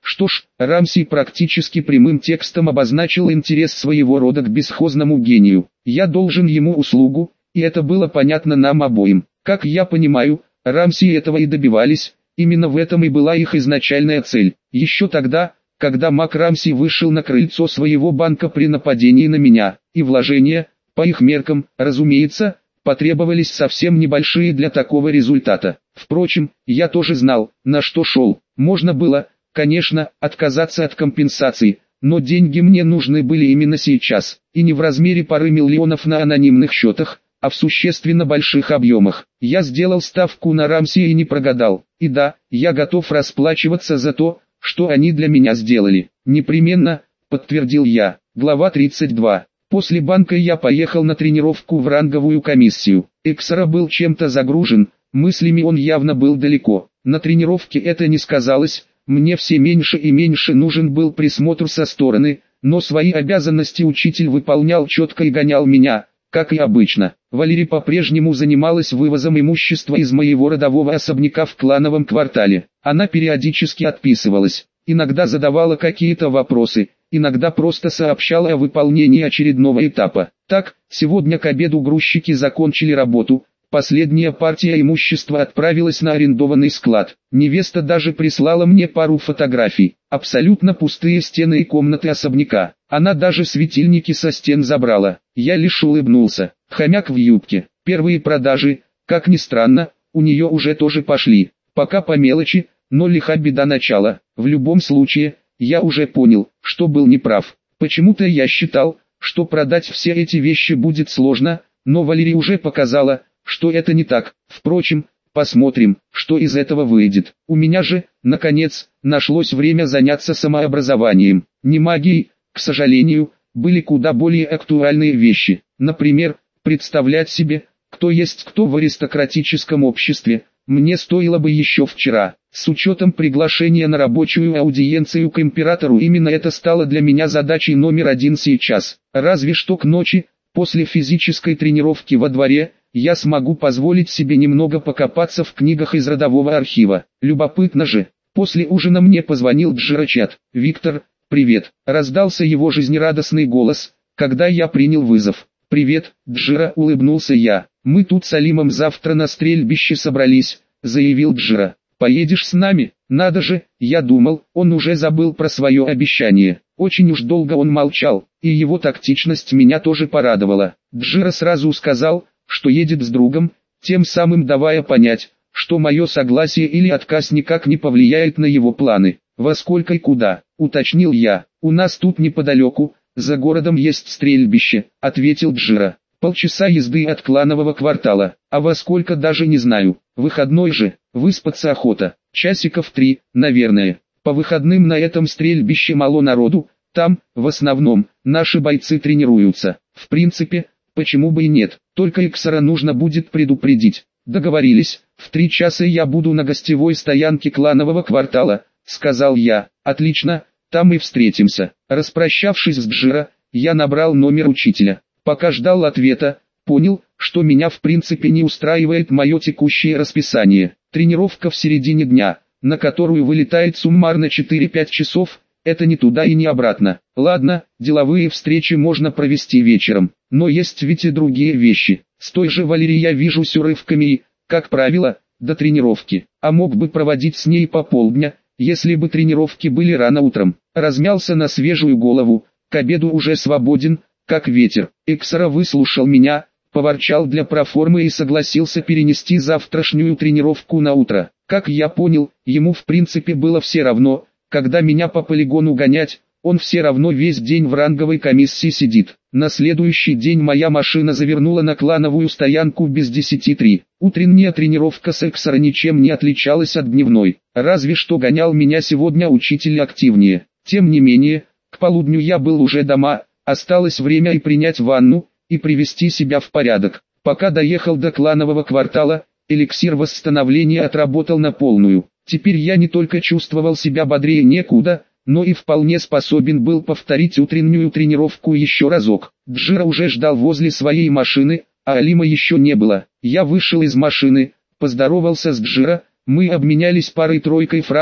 Что ж, Рамси практически прямым текстом обозначил интерес своего рода к бесхозному гению. Я должен ему услугу, и это было понятно нам обоим. Как я понимаю, Рамси этого и добивались, именно в этом и была их изначальная цель. Еще тогда, когда Мак Рамси вышел на крыльцо своего банка при нападении на меня, и вложения, по их меркам, разумеется, потребовались совсем небольшие для такого результата. Впрочем, я тоже знал, на что шел. Можно было, конечно, отказаться от компенсации, но деньги мне нужны были именно сейчас, и не в размере пары миллионов на анонимных счетах, а в существенно больших объемах. Я сделал ставку на Рамси и не прогадал. И да, я готов расплачиваться за то, что они для меня сделали. Непременно, подтвердил я. Глава тридцать два. После банка я поехал на тренировку в ранговую комиссию. Эксара был чем-то загружен, мыслями он явно был далеко. На тренировке это не сказалось, мне все меньше и меньше нужен был присмотр со стороны, но свои обязанности учитель выполнял четко и гонял меня, как и обычно. Валерия по-прежнему занималась вывозом имущества из моего родового особняка в клановом квартале. Она периодически отписывалась, иногда задавала какие-то вопросы, иногда просто сообщала о выполнении очередного этапа. Так, сегодня к обеду грузчики закончили работу, последняя партия имущества отправилась на арендованный склад. Невеста даже прислала мне пару фотографий. Абсолютно пустые стены и комнаты особняка. Она даже светильники со стен забрала. Я лишь улыбнулся. Хомяк в юбке. Первые продажи, как ни странно, у нее уже тоже пошли. Пока по мелочи, но лиха беда начала. В любом случае, я уже понял, что был неправ. Почему-то я считал, что продать все эти вещи будет сложно, но Валерия уже показала, что это не так. Впрочем, посмотрим, что из этого выйдет. У меня же, наконец, нашлось время заняться самообразованием. Не магией, к сожалению, были куда более актуальные вещи. Например, представлять себе, кто есть кто в аристократическом обществе, мне стоило бы еще вчера. С учетом приглашения на рабочую аудиенцию к императору, именно это стало для меня задачей номер один сейчас. Разве что к ночи, после физической тренировки во дворе, я смогу позволить себе немного покопаться в книгах из родового архива. Любопытно же, после ужина мне позвонил Джирочат. «Виктор, привет», — раздался его жизнерадостный голос, когда я принял вызов. «Привет, Джира», — улыбнулся я. «Мы тут с Алимом завтра на стрельбище собрались», — заявил Джира. «Поедешь с нами?» Надо же, я думал, он уже забыл про свое обещание. Очень уж долго он молчал, и его тактичность меня тоже порадовала. Джира сразу сказал, что едет с другом, тем самым давая понять, что мое согласие или отказ никак не повлияет на его планы. «Во сколько и куда?» — уточнил я. «У нас тут неподалеку, за городом есть стрельбище», — ответил Джира. «Полчаса езды от кланового квартала, а во сколько даже не знаю. Выходной же, выспаться охота, часиков три, наверное. По выходным на этом стрельбище мало народу, там, в основном, наши бойцы тренируются. В принципе, почему бы и нет, только Иксара нужно будет предупредить». «Договорились, в три часа я буду на гостевой стоянке кланового квартала», — сказал я. «Отлично, там и встретимся». Распрощавшись с Джира, я набрал номер учителя. Пока ждал ответа, понял, что меня в принципе не устраивает мое текущее расписание. Тренировка в середине дня, на которую вылетает суммарно четыре-пять часов, это не туда и не обратно. Ладно, деловые встречи можно провести вечером, но есть ведь и другие вещи. С той же Валерией я вижусь урывками и, как правило, до тренировки, а мог бы проводить с ней по полдня, если бы тренировки были рано утром. Размялся на свежую голову, к обеду уже свободен, как ветер. Эксара выслушал меня, поворчал для проформы и согласился перенести завтрашнюю тренировку на утро. Как я понял, ему в принципе было все равно, когда меня по полигону гонять, он все равно весь день в ранговой комиссии сидит. На следующий день моя машина завернула на клановую стоянку без десяти три. Утренняя тренировка с Эксара ничем не отличалась от дневной, разве что гонял меня сегодня учитель активнее. Тем не менее, к полудню я был уже дома. Осталось время и принять ванну, и привести себя в порядок. Пока доехал до кланового квартала, эликсир восстановления отработал на полную. Теперь я не только чувствовал себя бодрее некуда, но и вполне способен был повторить утреннюю тренировку еще разок. Джира уже ждал возле своей машины, а Алима еще не было. Я вышел из машины, поздоровался с Джира, мы обменялись парой-тройкой фраз,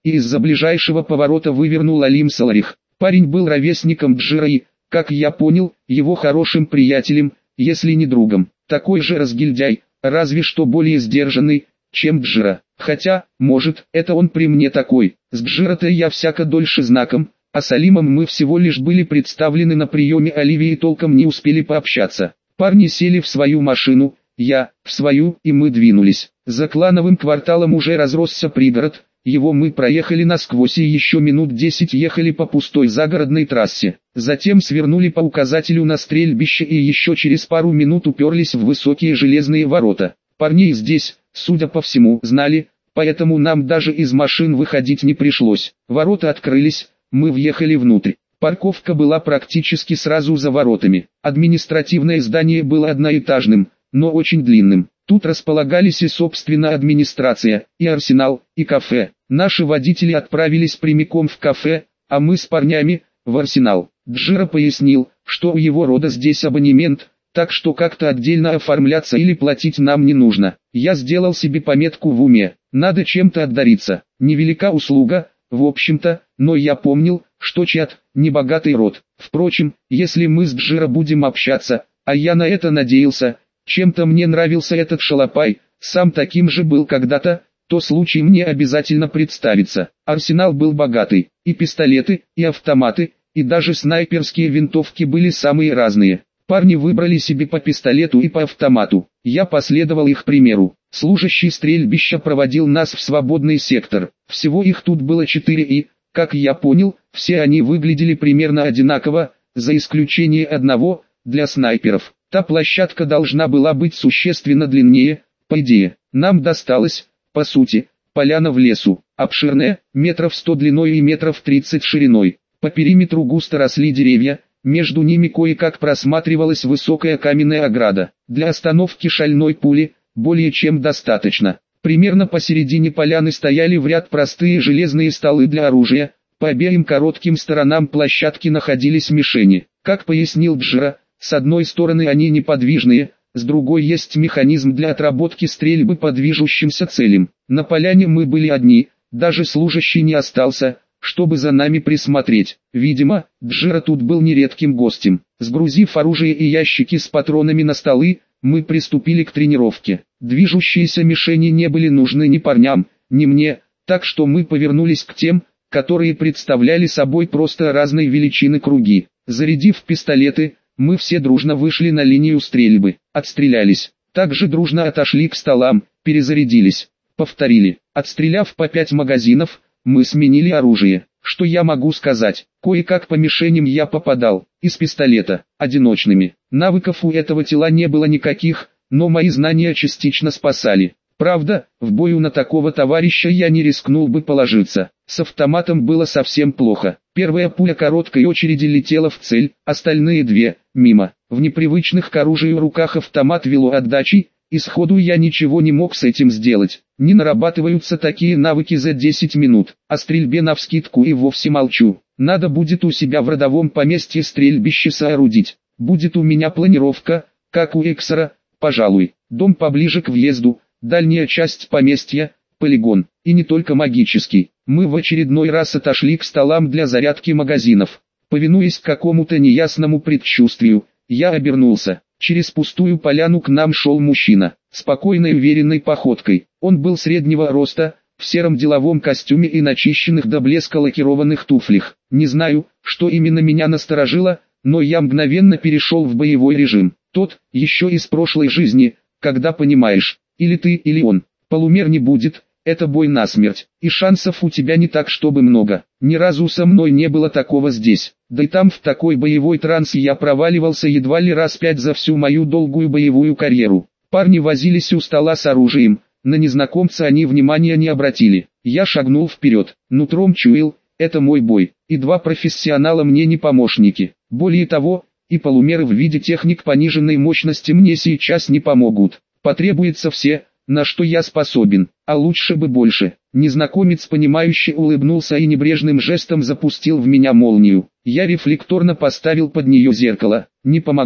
и из-за ближайшего поворота вывернул Алим Саларих. Парень был ровесником Джира и, как я понял, его хорошим приятелем, если не другом. Такой же разгильдяй, разве что более сдержанный, чем Джира. Хотя, может, это он при мне такой. С Джира-то я всяко дольше знаком, а с Алимом мы всего лишь были представлены на приеме Оливии и толком не успели пообщаться. Парни сели в свою машину, я в свою, и мы двинулись. За клановым кварталом уже разросся пригород, его мы проехали насквозь и еще минут десять ехали по пустой загородной трассе. Затем свернули по указателю на стрельбище и еще через пару минут уперлись в высокие железные ворота. Парней здесь, судя по всему, знали, поэтому нам даже из машин выходить не пришлось. Ворота открылись, мы въехали внутрь. Парковка была практически сразу за воротами. Административное здание было одноэтажным, но очень длинным. Тут располагались и собственно администрация, и арсенал, и кафе. Наши водители отправились прямиком в кафе, а мы с парнями – в арсенал. Джира пояснил, что у его рода здесь абонемент, так что как-то отдельно оформляться или платить нам не нужно. Я сделал себе пометку в уме, надо чем-то отдариться. Невелика услуга, в общем-то, но я помнил, что чат – небогатый род. Впрочем, если мы с Джира будем общаться, а я на это надеялся, чем-то мне нравился этот шалопай, сам таким же был когда-то, то случай мне обязательно представится. Арсенал был богатый, и пистолеты, и автоматы, и даже снайперские винтовки были самые разные. Парни выбрали себе по пистолету и по автомату. Я последовал их примеру. Служащий стрельбища проводил нас в свободный сектор. Всего их тут было четыре и, как я понял, все они выглядели примерно одинаково, за исключением одного, для снайперов. Та площадка должна была быть существенно длиннее, по идее. Нам досталось, по сути, поляна в лесу, обширная, метров сто длиной и метров тридцать шириной. По периметру густо росли деревья, между ними кое-как просматривалась высокая каменная ограда. Для остановки шальной пули, более чем достаточно. Примерно посередине поляны стояли в ряд простые железные столы для оружия, по обеим коротким сторонам площадки находились мишени. Как пояснил Джира, с одной стороны они неподвижные, с другой есть механизм для отработки стрельбы по движущимся целям. На поляне мы были одни, даже служащий не остался, чтобы за нами присмотреть. Видимо, Джира тут был нередким гостем. Сгрузив оружие и ящики с патронами на столы, мы приступили к тренировке. Движущиеся мишени не были нужны ни парням, ни мне, так что мы повернулись к тем, которые представляли собой просто разной величины круги. Зарядив пистолеты, мы все дружно вышли на линию стрельбы, отстрелялись. Также дружно отошли к столам, перезарядились, повторили. Отстреляв по пять магазинов, мы сменили оружие. Что я могу сказать? Кое-как по мишеням я попадал, из пистолета, одиночными. Навыков у этого тела не было никаких, но мои знания частично спасали. Правда, в бою на такого товарища я не рискнул бы положиться. С автоматом было совсем плохо. Первая пуля короткой очереди летела в цель, остальные две – мимо. В непривычных к оружию руках автомат вело отдачей, и сходу я ничего не мог с этим сделать. Не нарабатываются такие навыки за десять минут. О стрельбе навскидку и вовсе молчу. Надо будет у себя в родовом поместье стрельбище соорудить. Будет у меня планировка, как у Эксера, пожалуй. Дом поближе к въезду, дальняя часть поместья, полигон. И не только магический. Мы в очередной раз отошли к столам для зарядки магазинов. Повинуясь какому-то неясному предчувствию, я обернулся. Через пустую поляну к нам шел мужчина, спокойной уверенной походкой. Он был среднего роста, в сером деловом костюме и начищенных до блеска лакированных туфлях. Не знаю, что именно меня насторожило, но я мгновенно перешел в боевой режим. Тот, еще из прошлой жизни, когда понимаешь, или ты, или он. Полумер не будет, это бой насмерть, и шансов у тебя не так чтобы много. Ни разу со мной не было такого здесь. Да и там в такой боевой транс я проваливался едва ли раз пять за всю мою долгую боевую карьеру. Парни возились у стола с оружием, на незнакомца они внимания не обратили. Я шагнул вперед, нутром чуял, это мой бой, и два профессионала мне не помощники. Более того, и полумеры в виде техник пониженной мощности мне сейчас не помогут. Потребуется все, на что я способен, а лучше бы больше. Незнакомец понимающе улыбнулся и небрежным жестом запустил в меня молнию. Я рефлекторно поставил под нее зеркало. Не помогло.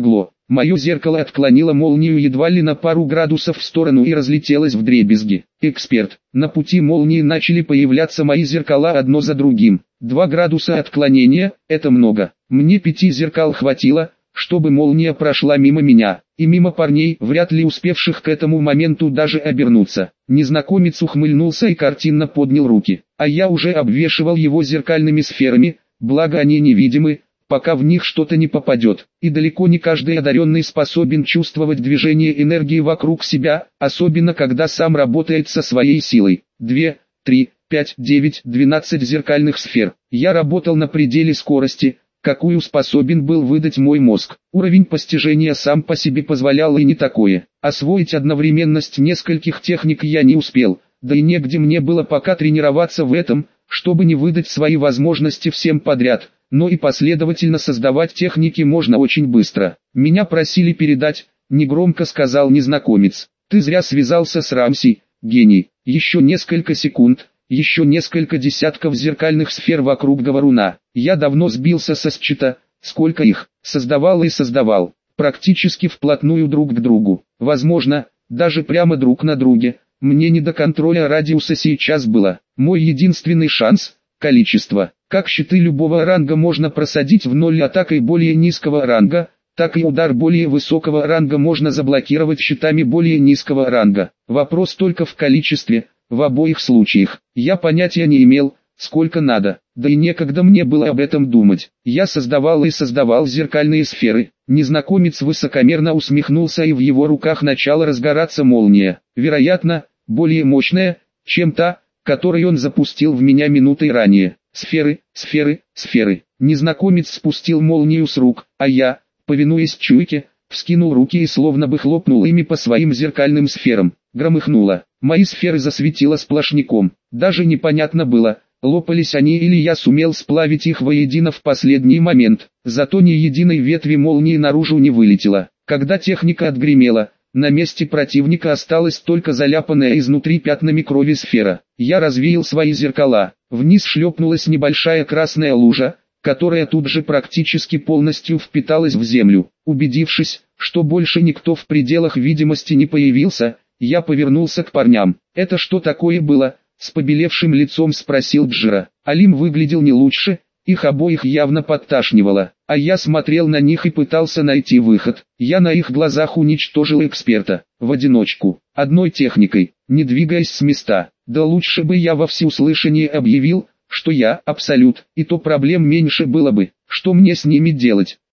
Мое зеркало отклонило молнию едва ли на пару градусов в сторону и разлетелось вдребезги. Эксперт. На пути молнии начали появляться мои зеркала одно за другим. Два градуса отклонения – это много. Мне пяти зеркал хватило, чтобы молния прошла мимо меня, и мимо парней, вряд ли успевших к этому моменту даже обернуться. Незнакомец ухмыльнулся и картинно поднял руки, а я уже обвешивал его зеркальными сферами, благо они невидимы, пока в них что-то не попадет. И далеко не каждый одаренный способен чувствовать движение энергии вокруг себя, особенно когда сам работает со своей силой. Две, три, пять, девять, двенадцать зеркальных сфер. Я работал на пределе скорости, какую способен был выдать мой мозг. Уровень постижения сам по себе позволял и не такое. Освоить одновременность нескольких техник я не успел, да и негде мне было пока тренироваться в этом, чтобы не выдать свои возможности всем подряд, но и последовательно создавать техники можно очень быстро. Меня просили передать, негромко сказал незнакомец. Ты зря связался с Рамси, гений. Еще несколько секунд. Еще несколько десятков зеркальных сфер вокруг говоруна. Я давно сбился со счета, сколько их создавал и создавал, практически вплотную друг к другу. Возможно, даже прямо друг на друге. Мне не до контроля радиуса сейчас было. Мой единственный шанс – количество. Как щиты любого ранга можно просадить в ноль атакой более низкого ранга, так и удар более высокого ранга можно заблокировать щитами более низкого ранга. Вопрос только в количестве. В обоих случаях, я понятия не имел, сколько надо, да и некогда мне было об этом думать. Я создавал и создавал зеркальные сферы. Незнакомец высокомерно усмехнулся, и в его руках начала разгораться молния. Вероятно, более мощная, чем та, которую он запустил в меня минутой ранее. Сферы, сферы, сферы. Незнакомец спустил молнию с рук, а я, повинуясь чуйке, вскинул руки и словно бы хлопнул ими по своим зеркальным сферам. Громыхнуло. Мои сферы засветило сплошняком. Даже непонятно было, лопались они или я сумел сплавить их воедино в последний момент. Зато ни единой ветви молнии наружу не вылетело. Когда техника отгремела, на месте противника осталась только заляпанная изнутри пятнами крови сфера. Я развеял свои зеркала. Вниз шлепнулась небольшая красная лужа, которая тут же практически полностью впиталась в землю. Убедившись, что больше никто в пределах видимости не появился, я повернулся к парням. «Это что такое было?» — с побелевшим лицом спросил Джира. Алим выглядел не лучше, их обоих явно подташнивало, а я смотрел на них и пытался найти выход. Я на их глазах уничтожил эксперта, в одиночку, одной техникой, не двигаясь с места. Да лучше бы я во всеуслышание объявил, что я абсолют, и то проблем меньше было бы. Что мне с ними делать?